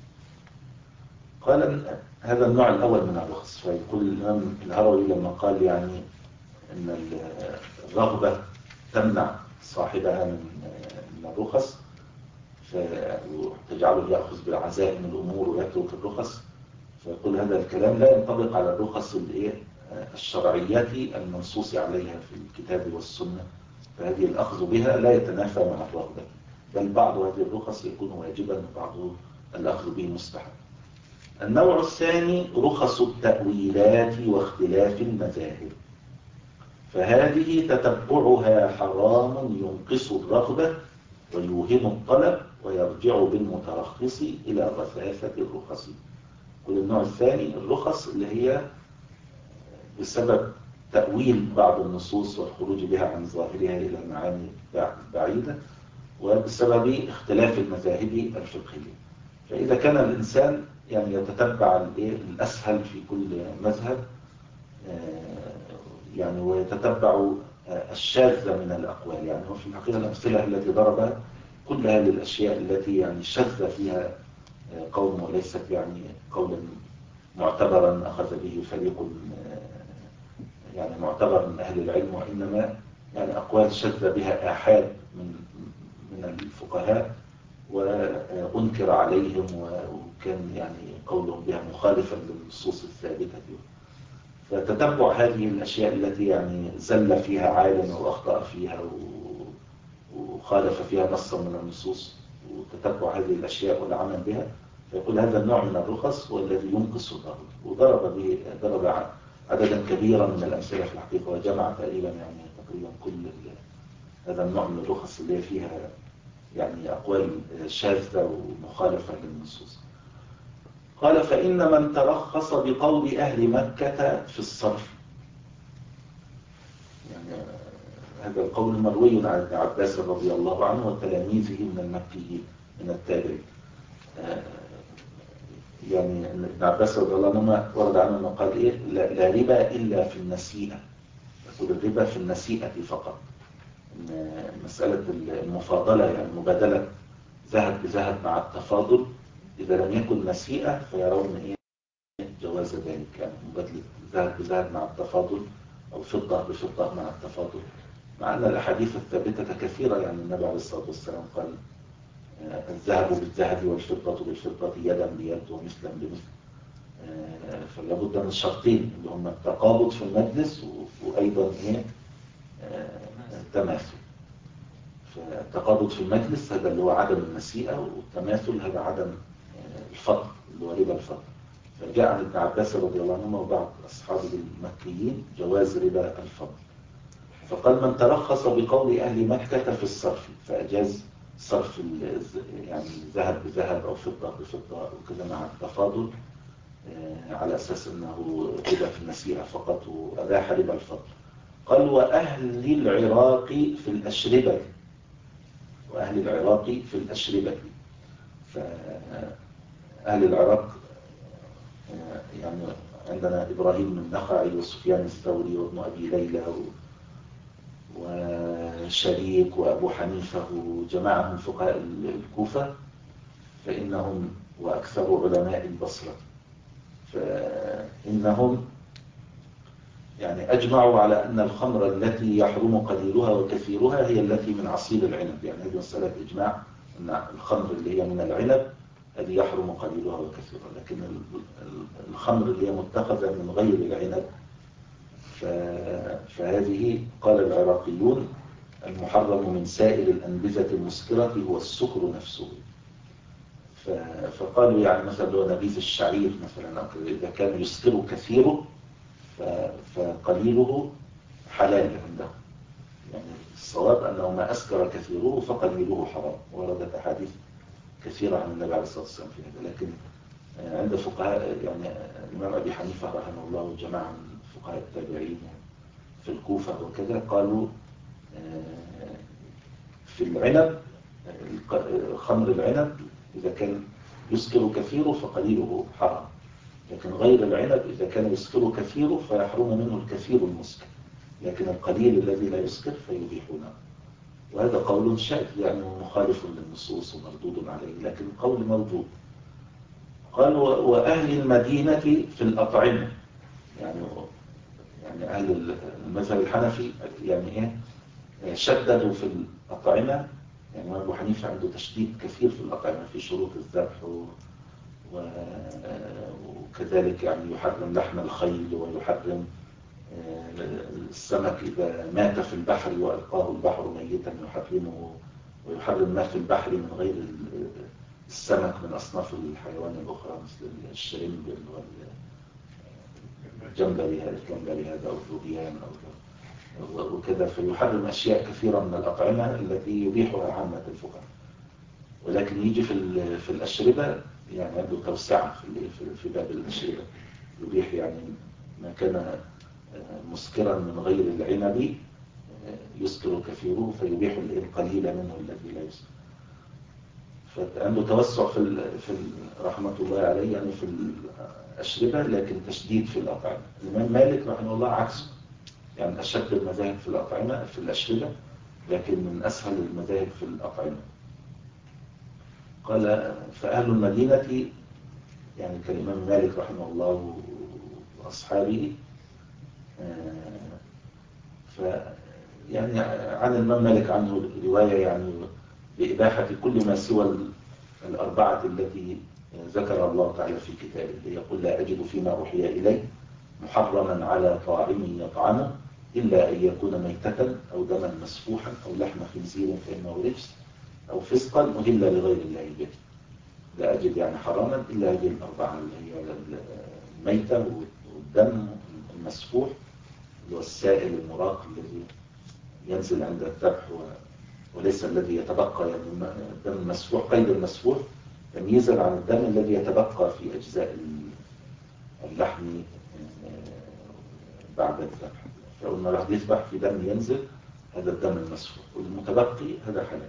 قال هذا النوع الأول من الرخص. فيقول الإمام الهروي لما قال يعني أن الرغبة تمنع صاحبها من الرخص فتجعله يأخذ بعزائم الأمور ويترك الرخص، فيقول هذا الكلام لا ينطبق على الرخص الشرعية المنصوص عليها في الكتاب والسنة، فهذه الأخذ بها لا يتنافى مع الرغبة، بل بعض هذه الرخص يكون واجبا وبعض الأخذ به مستحب. النوع الثاني رخص التأويلات واختلاف المذاهب، فهذه تتبعها حرام ينقص الرغبة ويوهم الطلب ويرجع بالمترخص إلى غثاثة الرخص. كل النوع الثاني الرخص اللي هي بسبب تأويل بعض النصوص والخروج بها عن ظاهرها إلى معاني بعيدة، وبسبب اختلاف المذاهب الفقهية. فإذا كان الإنسان يعني يتتبع الأسهل في كل مذهب يعني ويتتبع الشاذة من الأقوال، يعني وفي الحقيقة الأمثلة التي ضربها كلها للأشياء التي يعني شذ فيها قوم وليست يعني قولا معتبرا أخذ به فريق يعني معتبر من أهل العلم، وإنما يعني أقوال شذ بها آحاد من من الفقهاء وأنكر عليهم وكان يعني قولهم بها مخالفا للنصوص الثابتة. فتتبع هذه الأشياء التي يعني زل فيها عالم وأخطأ فيها وخالف فيها نصا من النصوص، وتتبع هذه الأشياء والعمل بها، فيقول هذا النوع من الرخص والذي ينقص الرغبة. وضرب به ضرب عددا كبيرا من الأمثلة في الحقيقة، وجمع تقريبا يعني تقريبا كل هذا النوع من الرخص اللي فيها يعني أقوال شاذة ومخالفة للنصوص. قال فإن من ترخص بقول أهل مكة في الصرف، يعني هذا القول مروي عن ابن عباس رضي الله عنه وتلاميذه من المكيين من التابعين. يعني ابن عباس رضي الله عنه ورد عنه انه قال ايه لا, لا ربا الا في النسيئه، يقول الربا في النسيئه فقط. إن مساله المفاضله يعني مبادله ذهب بذهب مع التفاضل اذا لم يكن نسيئه فيرون ايه جواز ذلك، يعني مبادله ذهب بذهب مع التفاضل او فضه بفضه مع التفاضل، مع ان الاحاديث الثابته كثيره. يعني النبي عليه الصلاه والسلام قال الذهب بالذهب والفضة بالفضة يدا بيد ومثلا بمثل. فلا بد من شرطين اللي هم التقابض في المجلس وأيضا إيه التماثل. فالتقابض في المجلس هذا اللي هو عدم النسيئة، والتماثل هذا عدم الفضل اللي هو ربا الفضل. فجاء عن ابن عباس رضي الله عنه وبعض أصحابه المكيين جواز ربا الفضل. فقال من ترخص بقول أهل مكة في الصرف فأجاز صرف يعني ذهب بذهب أو فضة بفضة وكذا مع التفاضل على أساس أنه ربا في النسيئة فقط وأباح ربا الفضل. قال وأهل العراق في الأشربة، وأهل العراق في الأشربة. فأهل العراق يعني عندنا إبراهيم النخعي وسفيان الثوري وابن أبي ليلى وشريك وأبو حنيفة وجماعة من فقهاء الكوفة، فإنهم وأكثر علماء البصرة فإنهم يعني أجمعوا على أن الخمر التي يحرم قليلها وكثيرها هي التي من عصير العنب. يعني هذه مسألة إجماع أن الخمر اللي هي من العنب هذه يحرم قليلها وكثيرها، لكن الخمر اللي هي متخذة من غير العنب فهذه قال العراقيون المحرم من سائر الأنبذة المسكرة هو السكر نفسه. فقالوا يعني مثلا لو نبيذ الشعير مثلا إذا كان يسكر كثيره فقليله حلال عنده، يعني الصواب أنه ما أسكر كثيره فقليله حرام، وردت أحاديث كثيرة عن النبي عليه الصلاة والسلام في هذا. لكن عند فقهاء يعني الإمام أبي حنيفة رحمه الله وجماعة من فقهاء التابعين في الكوفة وكذا قالوا في العنب خمر العنب إذا كان يسكر كثيره فقليله حرام، لكن غير العنب إذا كان يسكر كثيره فيحرم منه الكثير المسكر، لكن القليل الذي لا يسكر فيبيحونه. وهذا قول شاذ يعني مخالف للنصوص ومردود عليه، لكن قول موجود. قال وأهل المدينة في الأطعمة، يعني يعني أهل المذهب الحنفي يعني إيه شددوا في الأطعمة. يعني أبو حنيفة عنده تشديد كثير في الأطعمة في شروط الذبح وكذلك يعني يحرم لحم الخيل ويحرم السمك إذا مات في البحر وألقاه البحر ميتا يحرمه، ويحرم ما في البحر من غير السمك من أصناف الحيوان الأخرى مثل الشرمب والجمبري هذا الجمبري هذا أو الذبيان أو وكذا. فيحرم أشياء كثيرة من الأطعمة التي يبيحها عامة الفقهاء، ولكن يجي في في الأشربة يعني عنده توسعة في في باب الأشربة، يبيح يعني ما كان مسكرا من غير العنب يسكر كثيره فيبيح القليل منه الذي لا يسكر. فعنده توسع في في رحمة الله عليه يعني في الأشربة، لكن تشديد في الأطعمة. الإمام مالك رحمه الله عكسه، يعني أشد المذاهب في الأطعمة في الأشربة، لكن من أسهل المذاهب في الأطعمة. قال فأهل المدينة يعني كالإمام مالك رحمه الله وأصحابه ف يعني عن الإمام مالك عنه رواية يعني بإباحة كل ما سوى الأربعة التي ذكر الله تعالى في كتابه، يقول لا أجد فيما أوحي إلي محرما على طاعم يطعمه إلا أن يكون ميتة أو دما مسفوحا أو لحم خنزير فإنه رجس أو فسقا أهل لغير الله به. لا أجد يعني حراما إلا هذه الأربعة اللي هي الميتة والدم المسفوح اللي هو السائل المراق الذي ينزل عند الذبح وليس الذي يتبقى. يعني الدم المسفوح، قيد المسفوح تمييزا عن الدم الذي يتبقى في أجزاء اللحم بعد الذبح. فقلنا راح يذبح في دم ينزل، هذا الدم المسفوح، والمتبقي هذا حلال.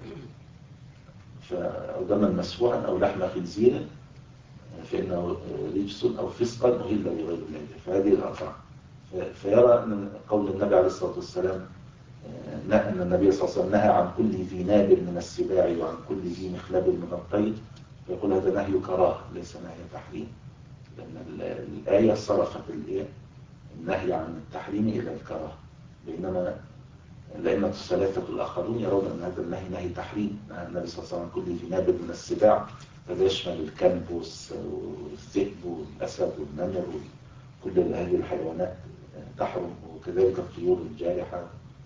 أو دما مسفوحا أو لحم خنزير فإنه رجس أو فسقا أهل لغير الله، فهذه الأربعة. فيرى أن قول النبي عليه الصلاة والسلام أن النبي صلى الله عليه وسلم نهى عن كل ذي ناب من السباع وعن كل ذي مخلب من الطير، فيقول هذا نهي كراهة ليس نهي تحريم، لأن الآية صرفت النهي عن التحريم إلى الكراهة. بينما الأئمة الثلاثة الآخرون يرون أن هذا النهي نهي تحريم. نهى النبي صلى الله عليه وسلم عن كل ذي ناب من السباع، فهذا يشمل الكلب والذئب والأسد والنمر وكل هذه الحيوانات تحرم، وكذلك الطيور الجارحة.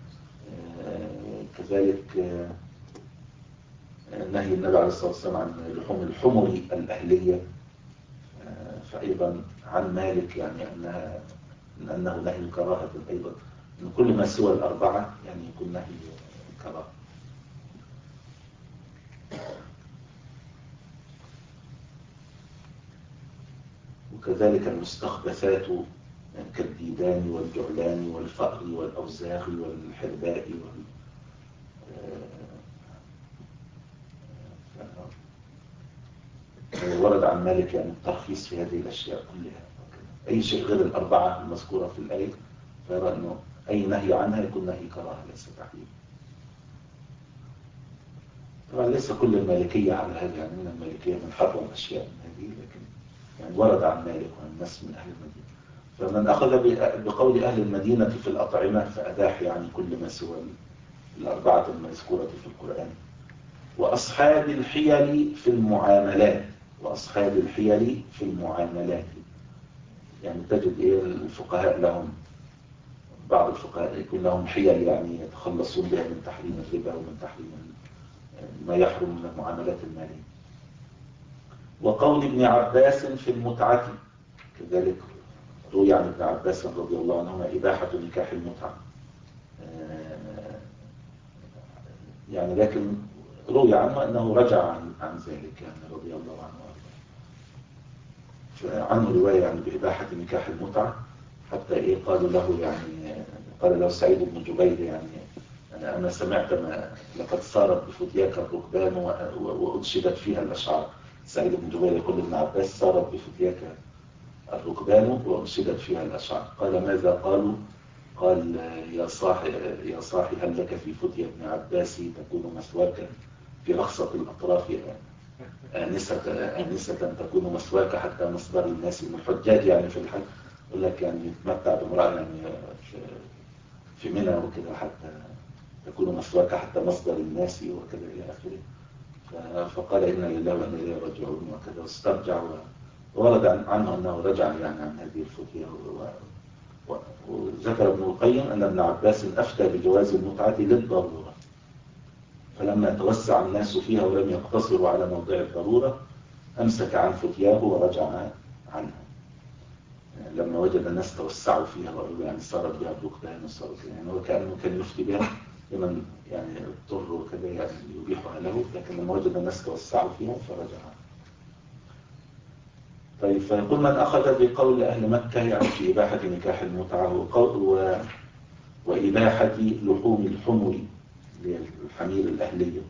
كذلك نهي النبي عليه الصلاة والسلام عن لحوم الحمر الأهلية، فأيضا عن مالك يعني أنها أنه نهي كراهة أيضا، إن كل ما سوى الأربعة يعني يكون نهي كراهة. وكذلك المستخبثات كالديدان والجعلان والفأر والأوزاغ والحرباء وال ورد عن مالك يعني الترخيص في هذه الأشياء كلها. أي شيء غير الأربعة المذكورة في الآية فيرى أنه أي نهي عنها يكون نهي كراهة ليس تحريم. طبعا ليس كل المالكية على هذا، يعني من المالكية من حرم أشياء من هذه، لكن يعني ورد عن مالك وعن الناس من أهل المدينة. فمن أخذ بقول أهل المدينة في الأطعمة فأباح يعني كل ما سوى الأربعة المذكورة في القرآن. وأصحاب الحيل في المعاملات، وأصحاب الحيل في المعاملات يعني تجد إيه الفقهاء لهم، بعض الفقهاء يكون لهم حيل يعني يتخلصون بها من تحريم الربا ومن تحريم ما يحرم من المعاملات المالية. وقول ابن عباس في المتعة كذلك روي عن ابن عباس رضي الله عنهما إباحة نكاح المتعة، يعني لكن روي عنه أنه رجع عن, عن ذلك يعني رضي الله عنه. عنه رواية يعني بإباحة نكاح المتعة، حتى إيه قالوا له يعني قال له سعيد بن جبير يعني أنا سمعت ما لقد صارت بفتياك الركبان وأنشدت فيها الأشعار. سعيد بن جبير يقول ابن عباس صارت بفتياك الركبان وأنشدت فيها الأشعار. قال ماذا قالوا؟ قال يا صاحي يا صاحي هل لك في فتية ابن عباس تكون مثواك في رخصة الأطراف آنسة آنسة تكون مثواك حتى مصدر الناس من الحجاج يعني في الحج، يقول لك يعني يتمتع بامرأة يعني في منى وكذا حتى تكون مثواك حتى مصدر الناس وكذا إلى آخره. فقال إنا لله وإنا إليه راجعون وكذا، واسترجع وورد عنه أنه رجع يعني عن هذه الفتية. وذكر ابن القيم أن ابن عباس أفتى بجواز المتعة للضرورة، فلما توسع الناس فيها ولم يقتصروا على موضع الضرورة أمسك عن فتياه ورجع عنها. يعني لما وجد الناس توسعوا فيها وقالوا يعني صارت بها الركبان وصارت يعني هو كأنه كان يفتي بها لمن يعني اضطر وكذا يعني يبيحها له، لكن لما وجد الناس توسعوا فيها فرجع عنها. طيب فيقول من أخذ بقول أهل مكة يعني في إباحة نكاح المتعة و... وإباحة لحوم الحمر للحمير الأهلية،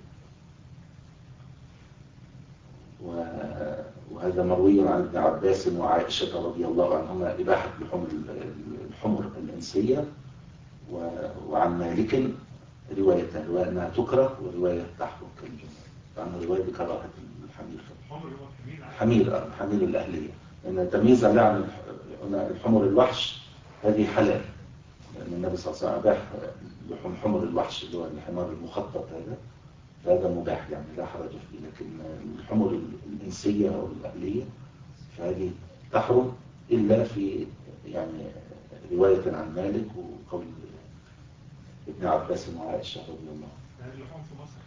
وهذا مروي عن ابن عباس وعائشة رضي الله عنهما إباحة لحوم الحمر الإنسية، وعن مالك رواية رواية أنها تكره ورواية تحرم كالجمهور، فعنه رواية بكراهة الحمير حمير الحمير الأهلية، لأن تمييز له عن الحمر الوحش هذه حلال، لأن النبي صلى الله عليه وسلم أباح لحوم حمر الوحش اللي هو الحمار المخطط هذا، فهذا مباح يعني لا حرج فيه. لكن الحمر الإنسية أو الأهلية فهذه تحرم إلا في يعني رواية عن مالك وقول ابن عباس وعائشة رضي الله عنها. اللحوم في مصر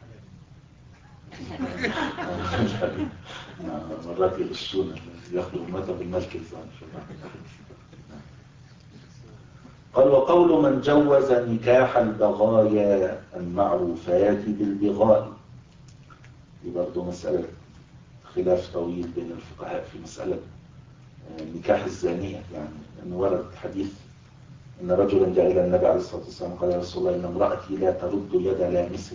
حلال. مرات يغشون ياخذوا المذهب المالكي. قال وقول من جوز نكاح البغايا المعروفات بالبغاء. دي برضه مسألة خلاف طويل بين الفقهاء في مسألة نكاح الزانية، يعني أنه ورد حديث أن رجلا جاء إلى النبي عليه الصلاة والسلام قال يا رسول الله إن امرأتي لا ترد يد لامس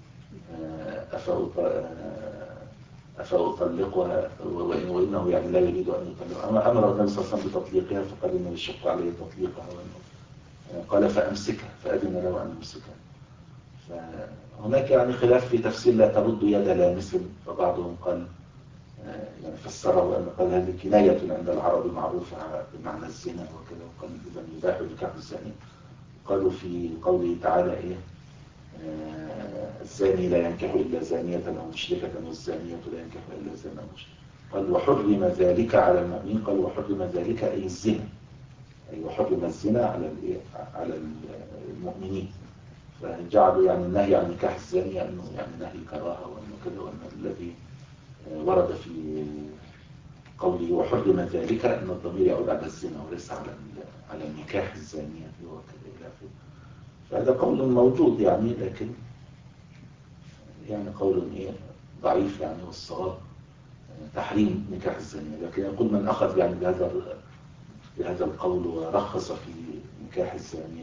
أفأطلقها وإنه يعني لا يريد أن يطلقها. أمر النبي صلى الله عليه وسلم بتطليقها فقال إنه يشق عليه تطليقها، قال فأمسكها فأذن له أن يمسكها. فهناك يعني خلاف في تفسير لا ترد يد لامس، فبعضهم قال يعني فسره أن قال هذه كناية عند العرب معروفة بمعنى الزنا وكذا، وقال إذا يباح نكاح الزاني. قالوا في قوله تعالى إيه آه الزاني لا ينكح إلا زانية أو مشركة والزانية لا ينكح إلا زانية أو مشركة. قال وحرم ذلك على المؤمنين. قال وحرم ذلك أي الزنا، أي وحرم الزنا على على المؤمنين. فجعلوا يعني النهي عن نكاح الزانية أنه يعني نهي كراهة وأنه كذا، وأن الذي ورد في قوله وحرم ذلك أن الضمير يعود على الزنا وليس على على نكاح الزانية وكذا إلى آخره. فهذا قول موجود يعني، لكن يعني قول إيه ضعيف يعني، والصواب تحريم نكاح الزانية. لكن يقول من أخذ يعني بهذا بهذا القول ورخص في نكاح الزانية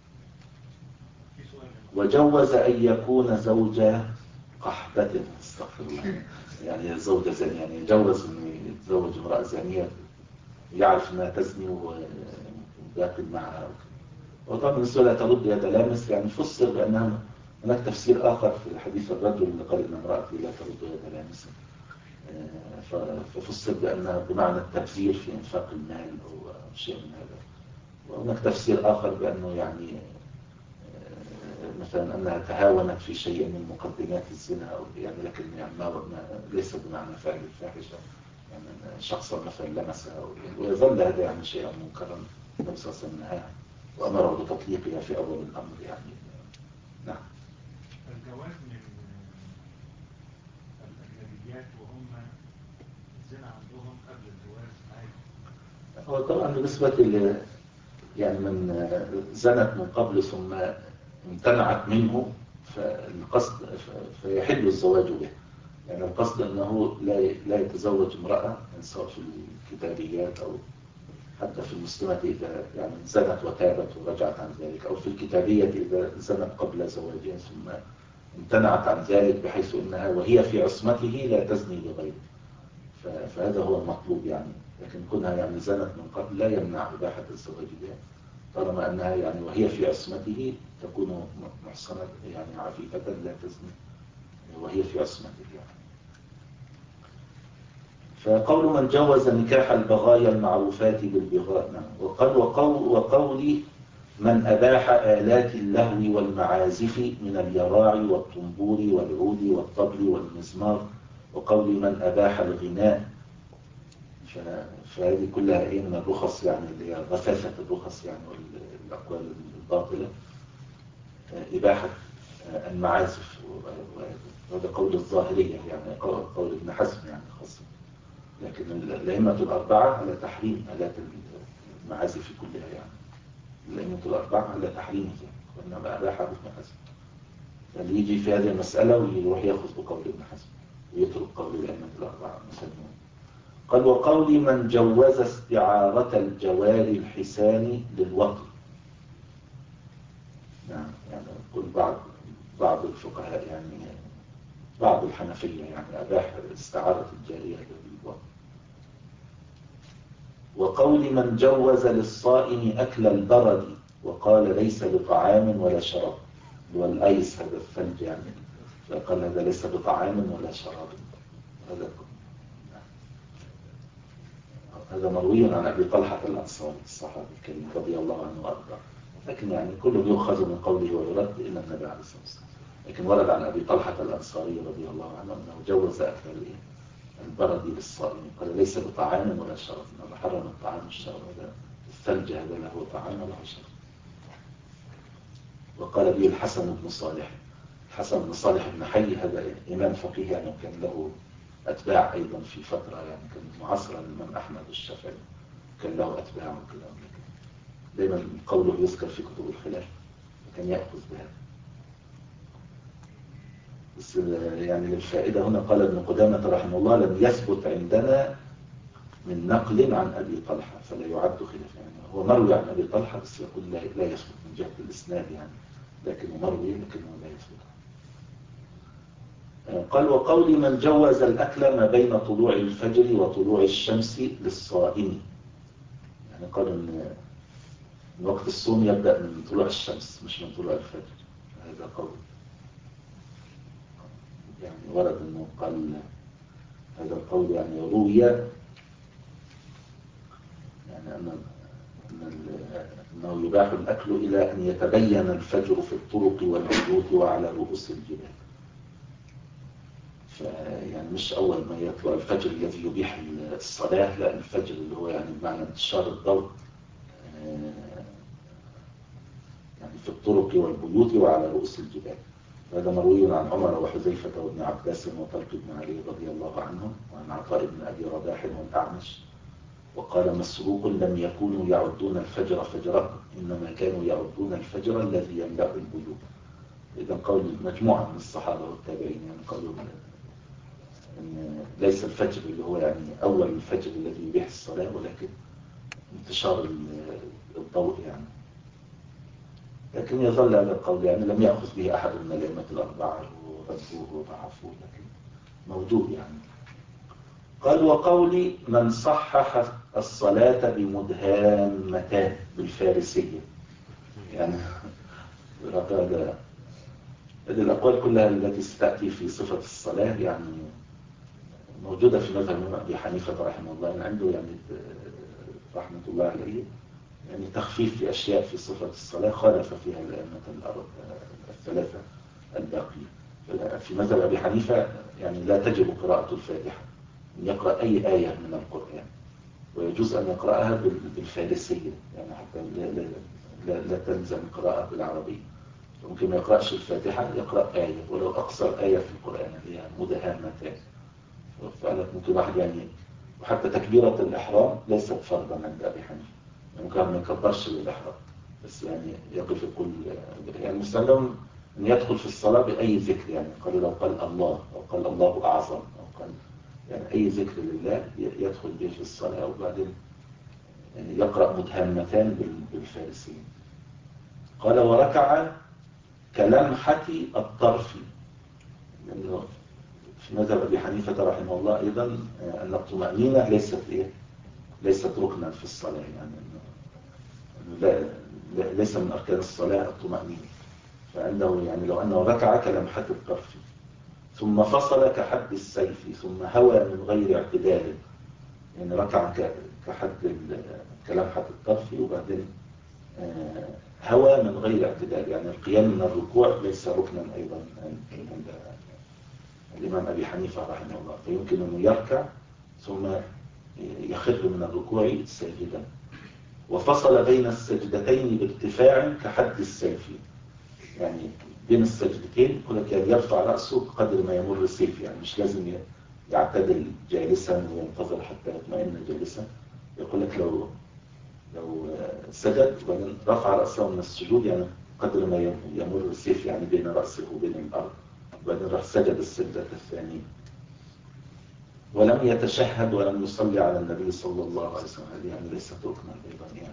وجوز أن يكون زوجة قحبة، استغفر الله، يعني زوجة زانية، يعني يجوز أن يتزوج امرأة زانية يعرف أنها تزني ويأكل معها. وطبعا بالنسبة لا ترد يد لامس يعني فسر بأنها هناك تفسير آخر في حديث الرجل اللي قال إن امرأتي لا ترد يد لامس، ففسر بأنها بمعنى التبذير في إنفاق المال أو شيء من هذا. وهناك تفسير آخر بأنه يعني مثلا أنها تهاونت في شيء من مقدمات الزنا أو يعني، لكن يعني ما ليس بمعنى فعل الفاحشة، يعني شخصا مثلا لمسها ويظل هذا يعني شيئا منكرا. النبي صلى الله عليه وسلم نهاه وأمره بتطليقها في أول الأمر يعني. نعم. الجواز من الأجنبيات وهم الزنا عندهم قبل الجواز عادي؟ هو طبعا بالنسبة ل يعني من زنت من قبل ثم امتنعت منه فالقصد فيحل الزواج به. يعني القصد أنه لا لا يتزوج امرأة سواء في الكتابيات أو حتى في المسلمات إذا يعني زنت وتابت ورجعت عن ذلك، أو في الكتابية إذا زنت قبل زواجها ثم امتنعت عن ذلك بحيث أنها وهي في عصمته لا تزني بغيره. فهذا هو المطلوب يعني. لكن كونها يعني زنت من قبل لا يمنع إباحة الزواج بها طالما أنها يعني وهي في عصمته تكون محصنة يعني عفيفة لا تزني وهي في عصمته يعني. فقول من جوز نكاح البغايا المعروفات بالبغاء. وقال وقول وقول من أباح آلات اللهو والمعازف من اليراع والطنبور والعود والطبل والمزمار. وقول من أباح الغناء. فهذه كلها ايه من الرخص يعني اللي هي غثاثة الرخص يعني والأقوال الباطلة. إباحة المعازف، وهذا قول الظاهرية يعني قول ابن حزم يعني خاصة. لكن الأئمة الأربعة على تحريم آلات المعازف كلها يعني. الأئمة الأربعة على تحريمها وإنما أباحه ابن حزم. فاللي يجي في هذه المسألة ويروح يأخذ بقول ابن حزم ويترك قول الأئمة الأربعة مسلمون. قال وقول من جوز استعارة الجوار الحسان للوطن. نعم يعني كل بعض بعض الفقهاء يعني بعض الحنفية يعني أباح استعارة الجارية للوطن. وقول من جوز للصائم أكل البرد وقال ليس بطعام ولا شراب، والأيس هذا الثلج يعني، فقال هذا ليس بطعام ولا شراب. هذا هذا مروي عن أبي طلحة الأنصاري الصحابي الكريم رضي الله عنه وأرضاه. لكن يعني كله يؤخذ من قوله ويرد إلى النبي عليه الصلاة والسلام. لكن ورد عن أبي طلحة الأنصاري رضي الله عنه أنه جوز أكل البرد للصائم، قال ليس بطعام ولا شراب، إنما حرم الطعام والشراب. هذا الثلج هذا له طعام وله شراب. وقال به الحسن بن صالح. الحسن بن صالح بن حي هذا إمام فقيه يعني كان له أتباع أيضا في فترة يعني كان معاصرا للإمام أحمد الشافعي، كان له أتباع وكذا. دايما قوله يذكر في كتب الخلاف، فكان يأخذ بهذا. بس يعني للفائدة هنا قال ابن قدامة رحمه الله لم يثبت عندنا من نقل عن أبي طلحة فلا يعد خلاف. يعني هو مروي عن أبي طلحة بس يقول لا, لا يثبت من جهة الإسناد يعني، لكنه مروي لكنه لا يثبت. قال وقول من جوز الأكل ما بين طلوع الفجر وطلوع الشمس للصائم، يعني قال إن وقت الصوم يبدأ من طلوع الشمس مش من طلوع الفجر. هذا قول يعني ورد أنه قال هذا القول يعني روي يعني أن أنه يباح الأكل إلى أن يتبين الفجر في الطرق والبيوت وعلى رؤوس الجبال. يعني مش أول ما يطلع الفجر الذي يبيح الصلاة، لا الفجر اللي هو يعني بمعنى انتشار الضوء يعني في الطرق والبيوت وعلى رؤوس الجبال. هذا مروي عن عمر وحذيفة وابن عباس وطلق بن علي رضي الله عنهم، وعن عطاء بن أبي رباح والأعمش. وقال مسروق لم يكونوا يعدون الفجر فجرا إنما كانوا يعدون الفجر الذي يملأ البيوت. إذا قول مجموعة من الصحابة والتابعين يعني قالوا أن ليس الفجر اللي هو يعني أول الفجر الذي يبيح الصلاة، ولكن انتشار الضوء يعني. لكن يظل هذا القول يعني لم يأخذ به أحد من الأئمة الأربعة وردوه وضعفوه، لكن موجود يعني. قال وقول من صحح الصلاة بمدهامتان بالفارسية، يعني هذا هذه الأقوال كلها التي ستأتي في صفة الصلاة يعني موجودة في مذهب الإمام أبي حنيفة رحمه الله. يعني عنده يعني رحمة الله عليه يعني تخفيف في أشياء في صفة الصلاة خالف فيها الأئمة الثلاثة الباقية. في مذهب أبي حنيفة يعني لا تجب قراءة الفاتحة، يقرأ أي آية من القرآن، ويجوز أن يقرأها بالفارسية يعني حتى لا, لا, لا, لا تلزم قراءة بالعربية. ممكن ما يقرأش الفاتحة يقرأ آية ولو أقصر آية في القرآن اللي هي مدهامتان. فعلا ممكن واحد يعني، وحتى تكبيرة الإحرام ليست فرضا عند أبي حنيفة، ممكن ما يكبرش بالإحرام بس يعني يقف كل يعني مسلم أن يدخل في الصلاة بأي ذكر، يعني قال لو قال الله أو قال الله أعظم أو قال يعني أي ذكر لله يدخل به في الصلاة، وبعدين يقرأ مدهامتان بالفارسية. قال وركع كلمحة الطرف، لأنه في مذهب أبي حنيفة رحمه الله أيضا أن الطمأنينة ليست إيه؟ ليست ركنا في الصلاة، يعني لا ليس من أركان الصلاة الطمأنينة. فعنده يعني لو أنه ركع كلمحة الطرف ثم فصل كحد السيف ثم هوى من غير اعتدال، يعني ركع كحد كلمحة الطرف وبعدين هوى من غير اعتدال، يعني القيام من الركوع ليس ركنا أيضا عند الإمام أبي حنيفة رحمه الله، فيمكن أن يركع ثم يخر من الركوع ساجدا. وفصل بين السجدتين بارتفاع كحد السيف، يعني بين السجدتين يقول لك يعني يرفع رأسه قدر ما يمر السيف، يعني مش لازم يعتدل جالسا وينتظر حتى يطمئن جالسا. يقول لك لو لو سجد وبعدين رفع رأسه من السجود يعني قدر ما يمر السيف يعني بين رأسه وبين الأرض، وبعدين راح سجد السجدة الثانية. ولم يتشهد ولم يصلي على النبي صلى الله عليه وسلم، هذه يعني ليست ركنا أيضا يعني.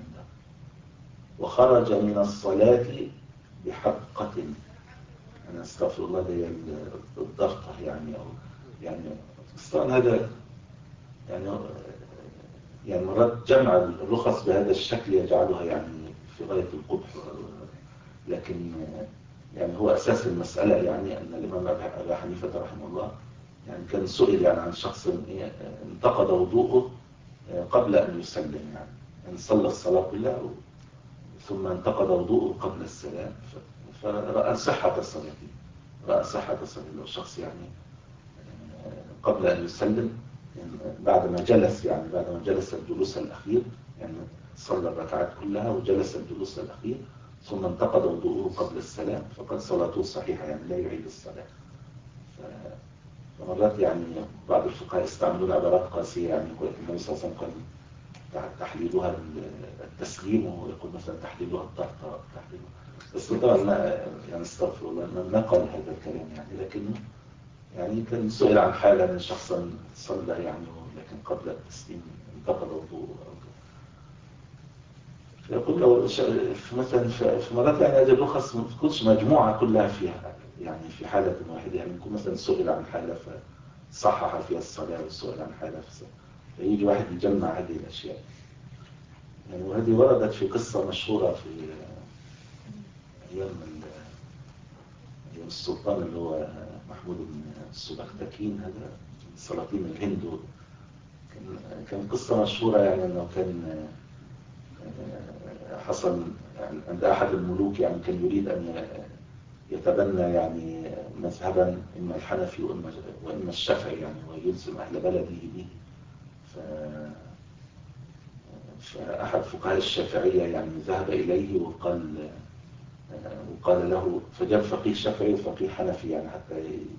وخرج من الصلاة بحقة، أنا استغفر الله هي الضغطة يعني، أو يعني أصلا هذا يعني يعني مرات جمع الرخص بهذا الشكل يجعلها يعني في غاية القبح، لكن يعني هو أساس المسألة يعني أن الإمام أبي حنيفة رحمه الله يعني كان سئل يعني عن شخص انتقد وضوءه قبل أن يسلم، يعني أن صلى الصلاة كلها ثم انتقد وضوءه قبل السلام، فرأى صحة صلاته، رأى صحة صلاته. لو شخص يعني قبل أن يسلم يعني بعد ما جلس يعني بعد ما جلس الجلوس الأخير يعني صلى الركعات كلها وجلس الجلوس الأخير ثم انتقد وضوءه قبل السلام فقد صلاته صحيحة، يعني لا يعيد الصلاة. فمرات يعني بعض الفقهاء يستعملون عبارات قاسية، يعني النبي صلى الله عليه وسلم قال تحليلها التسليم، ويقول مثلا تحليلها الطهطاء تحليلها. بس طبعا ما يعني استغفر الله ما نقل هذا الكلام يعني، لكنه يعني كان سئل عن حالة أن شخصا صلى يعني لكن قبل التسليم انتقض وضوءه. يقول له مثلا في مرات يعني هذه الرخص ما تكونش مجموعة كلها فيها يعني في حالة واحدة، يعني يكون مثلا سئل عن حالة فصحح فيها الصلاة، وسئل عن حالة فيجي واحد يجمع هذه الأشياء يعني. وهذه وردت في قصة مشهورة في أيام أيام السلطان اللي هو محمود بن السبكتكين، هذا سلاطين الهند. كان كان قصة مشهورة يعني أنه كان حصل يعني عند أحد الملوك يعني كان يريد أن يتبنى يعني مذهبا إما الحنفي وإما, وإما الشافعي يعني، ويلزم أهل بلده به. ف... فأحد فقهاء الشافعية يعني ذهب إليه وقال وقال له، فجاب فقيه شافعي وفقيه حنفي يعني حتى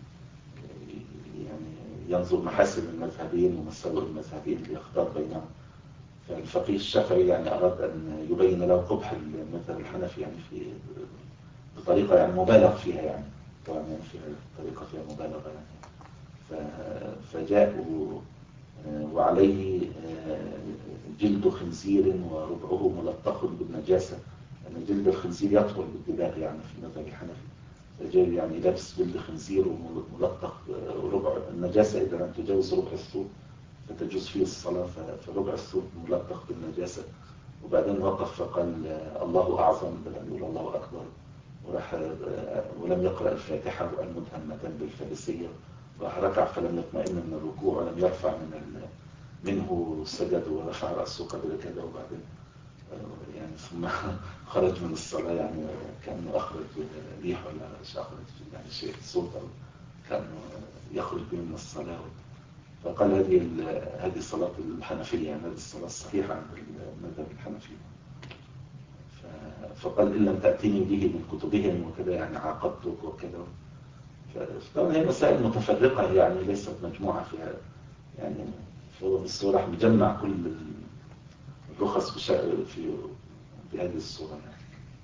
يعني ينظر محاسن المذهبين ومساوئ المذهبين ليختار بينهم. فالفقيه الشافعي يعني أراد أن يبين له قبح المذهب الحنفي يعني في بطريقة يعني مبالغ فيها يعني، طبعا يعني في طريقة فيها مبالغة يعني. فجاءوا وعليه جلد خنزير وربعه ملطخ بالنجاسة، لأن جلد الخنزير يطول بالدباغ يعني في المذهب الحنفي. فجاء يعني لابس جلد خنزير وملطخ وربع النجاسة إذا لم تجاوز ربع الثوب فتجوز فيه الصلاة، فربع الثوب ملطخ بالنجاسة. وبعدين وقف فقال الله أعظم، بل يقول الله أكبر، وراح ولم يقرأ الفاتحة وقال مدهمة بالفارسية، وراح ركع فلم يطمئن من الركوع ولم يرفع من منه سجد ورفع رأسه قبل كده، وبعدين يعني ثم خرج من الصلاة يعني كأنه أخرج ريح ولا مش أخرج يعني شيء صوت كأنه يخرج من الصلاة. فقال هذه هذه الصلاة الحنفية يعني، هذه الصلاة الصحيحة عند المذهب الحنفي. فقال إن لم تأتيني به من كتبهم وكذا يعني عاقبتك وكذا. فطبعا هي مسائل متفرقة يعني ليست مجموعة فيها يعني. فهو بالصورة مجمع كل الرخص في في بهذه الصورة يعني.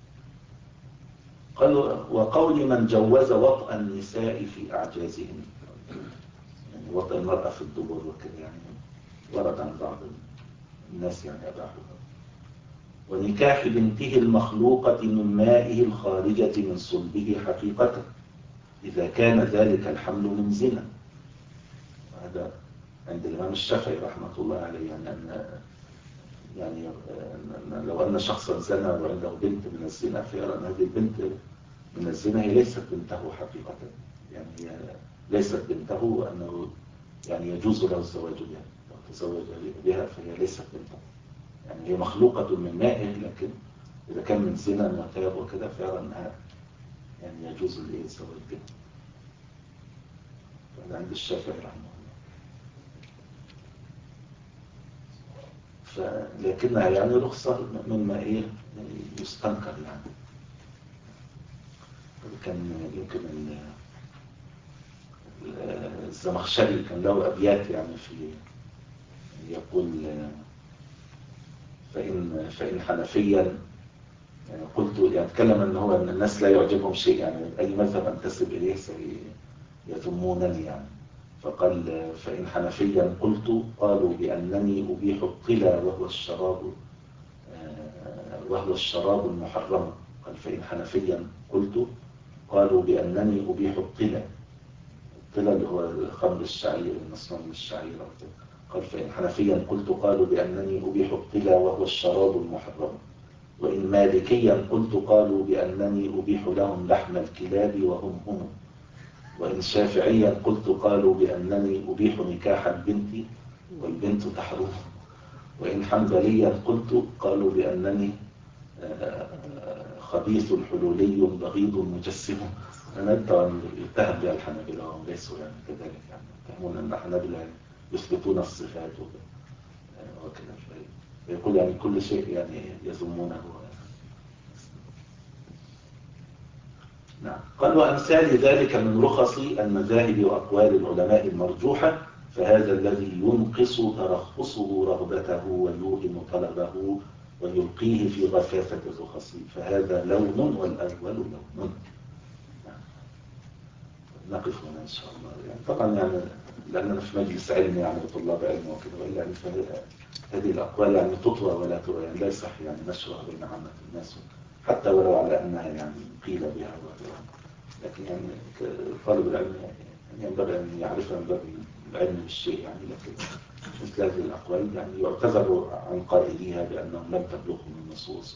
قالوا وقول من جوز وطأ النساء في أعجازهم، يعني وطأ المرأة في الدبر وكذا يعني ورد عن بعض الناس يعني أباحوها. ونكاح بنته المخلوقة من مائه الخارجة من صلبه حقيقة إذا كان ذلك الحمل من زنا. هذا عند الإمام الشافعي رحمة الله عليه يعني أن يعني لو أن شخصا زنى وعنده بنت من الزنا فيرى أن هذه البنت من الزنا هي ليست بنته حقيقة، يعني هي ليست بنته، وأنه يعني يجوز له الزواج بها، لو تزوج بها فهي ليست بنته يعني، هي مخلوقة من مائه، لكن إذا كان من زنا وتاب وكذا فيرى أنها يعني يجوز الزواج بها. هذا عند الشافعي رحمه الله. لكنها يعني رخصة مما إيه يستنكر يعني. كان يمكن الزمخشري كان له أبيات يعني في يقول فإن فإن حنفيا يعني قلت يعني أتكلم أن هو أن الناس لا يعجبهم شيء يعني أي مذهب أنتسب إليه سيذمونني يعني. فقال فإن حنفيا قلت قالوا بأنني أبيح الطلا وهو الشراب وهو الشراب المحرم. قال فإن حنفيا قلت قالوا بأنني أبيح الطلا، الطلا اللي هو خمر الشعير المصنوع من الشعير. قال فإن حنفيا قلت قالوا بأنني أبيح الطلا وهو الشراب المحرم. وإن مالكيا قلت قالوا بأنني أبيح لهم لحم الكلاب وهم هم. وإن شافعيا قلت قالوا بأنني أبيح نكاح البنت والبنت تحرم. وإن حنبليا قلت قالوا بأنني خبيث حلولي بغيض مجسم. أنا طبعا يتهم بها الحنابلة وهم ليسوا يعني كذلك يعني، يتهمون أن الحنابلة يثبتون الصفات وكذا. فيقول يعني كل شيء يعني يذمونه. نعم. قال وأمثال ذلك من رخص المذاهب وأقوال العلماء المرجوحة فهذا الذي ينقص ترخصه رغبته ويوهم طلبه ويلقيه في غفافة الرخص، فهذا لون والأول لون. نقف هنا إن شاء الله. يعني طبعا يعني لأننا في مجلس علم يعني وطلاب علم وكذا، وإلا يعني هذه الأقوال يعني تطوى ولا تروى، يعني لا يصح يعني نشرها بين عامة الناس حتى ولو على أنها يعني قيل بها وغيرها. لكن يعني طالب العلم يعني ينبغي أن يعرف ينبغي العلم بالشيء يعني، لكن مثل هذه الأقوال يعني يعتذر عن قائليها بأنهم لم تبلغهم النصوص،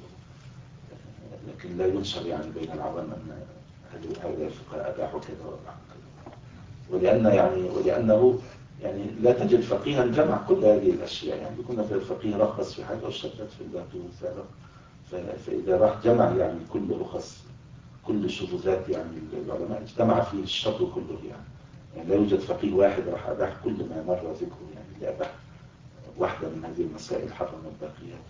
لكن لا ينشر يعني بين العوام أن هذا الفقه أباحوا كذا وأباحوا كذا، ولأن يعني ولأنه يعني لا تجد فقيها جمع كل هذه الأشياء. يعني يكون في الفقيه رخص في حاجة وشدد في الباقي والسابق، فإذا راح جمع يعني كل رخص كل شذوذات يعني العلماء اجتمع فيه الشر كله يعني. يعني لا يوجد فقيه واحد راح أباح كل ما مر ذكره، يعني اللي أباح واحدة من هذه المسائل حرم الباقيات.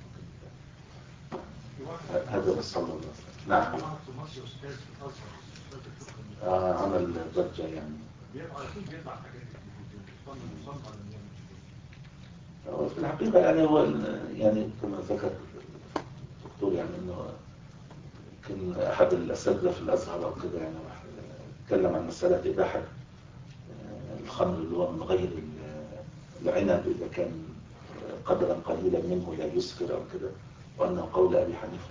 هذا صلى الله عليه وسلم. نعم. آه عمل ضجة يعني. في الحقيقة يعني هو يعني كما ذكر الدكتور يعني انه كان احد الاساتذة في الازهر او كده يعني راح اتكلم عن مسألة اباحة الخمر اللي هو من غير العنب اذا كان قدرا قليلا منه لا يسكر او كده، وانه قول ابي حنيفة.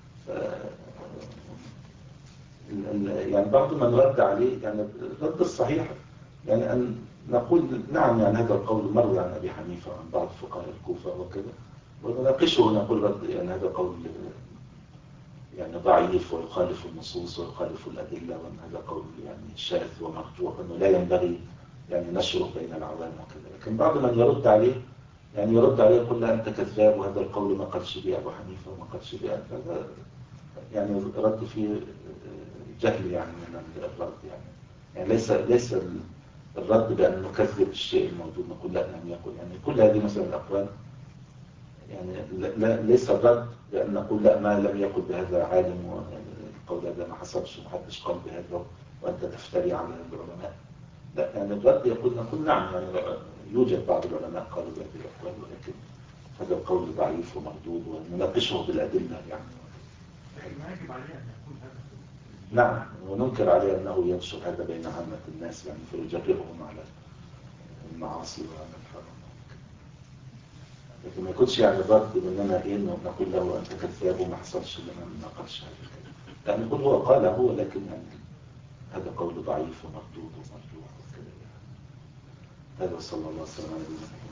يعني بعض من رد عليه يعني الرد الصحيح يعني أن نقول نعم يعني هذا القول مر عن أبي حنيفة وعن بعض فقهاء الكوفة وكذا، ونناقشه ونقول رد يعني هذا قول يعني ضعيف ويخالف النصوص ويخالف الأدلة، وأن هذا قول يعني شاذ ومرجوح وأنه لا ينبغي يعني نشره بين العوام وكذا. لكن بعض من يرد عليه يعني يرد عليه يقول لا أنت كذاب وهذا القول ما قالش به أبو حنيفة وما قالش به أنت. هذا يعني رد فيه جهل يعني من الرد يعني. يعني ليس ليس الرد بأن نكذب الشيء الموجود نقول لا لم يقل، يعني كل هذه مثلا الأقوال يعني لا ليس الرد بأن نقول لا ما لم يقل بهذا عالم والقول هذا ما حصلش ومحدش قال بهذا وأنت تفتري على العلماء. لا يعني الرد يقول نقول نعم يعني يوجد بعض العلماء قالوا بهذه الأقوال، ولكن هذا القول ضعيف ومردود ونناقشه بالأدلة يعني. لكن ما يجب عليه أن يكون هذا. نعم، وننكر عليه أنه ينشر هذا بين عامة الناس يعني فيجربهم على المعاصي وعلى الحرام. لكن ما يكونش يعني الرد مننا إيه إنه نقول له أنت كذاب وما حصلش لنا ما قالش هذا الكلام. يعني نقول هو قال هو، لكن يعني هذا قول ضعيف ومردود ومرجوح وكذا يعني. هذا صلى الله عليه وسلم.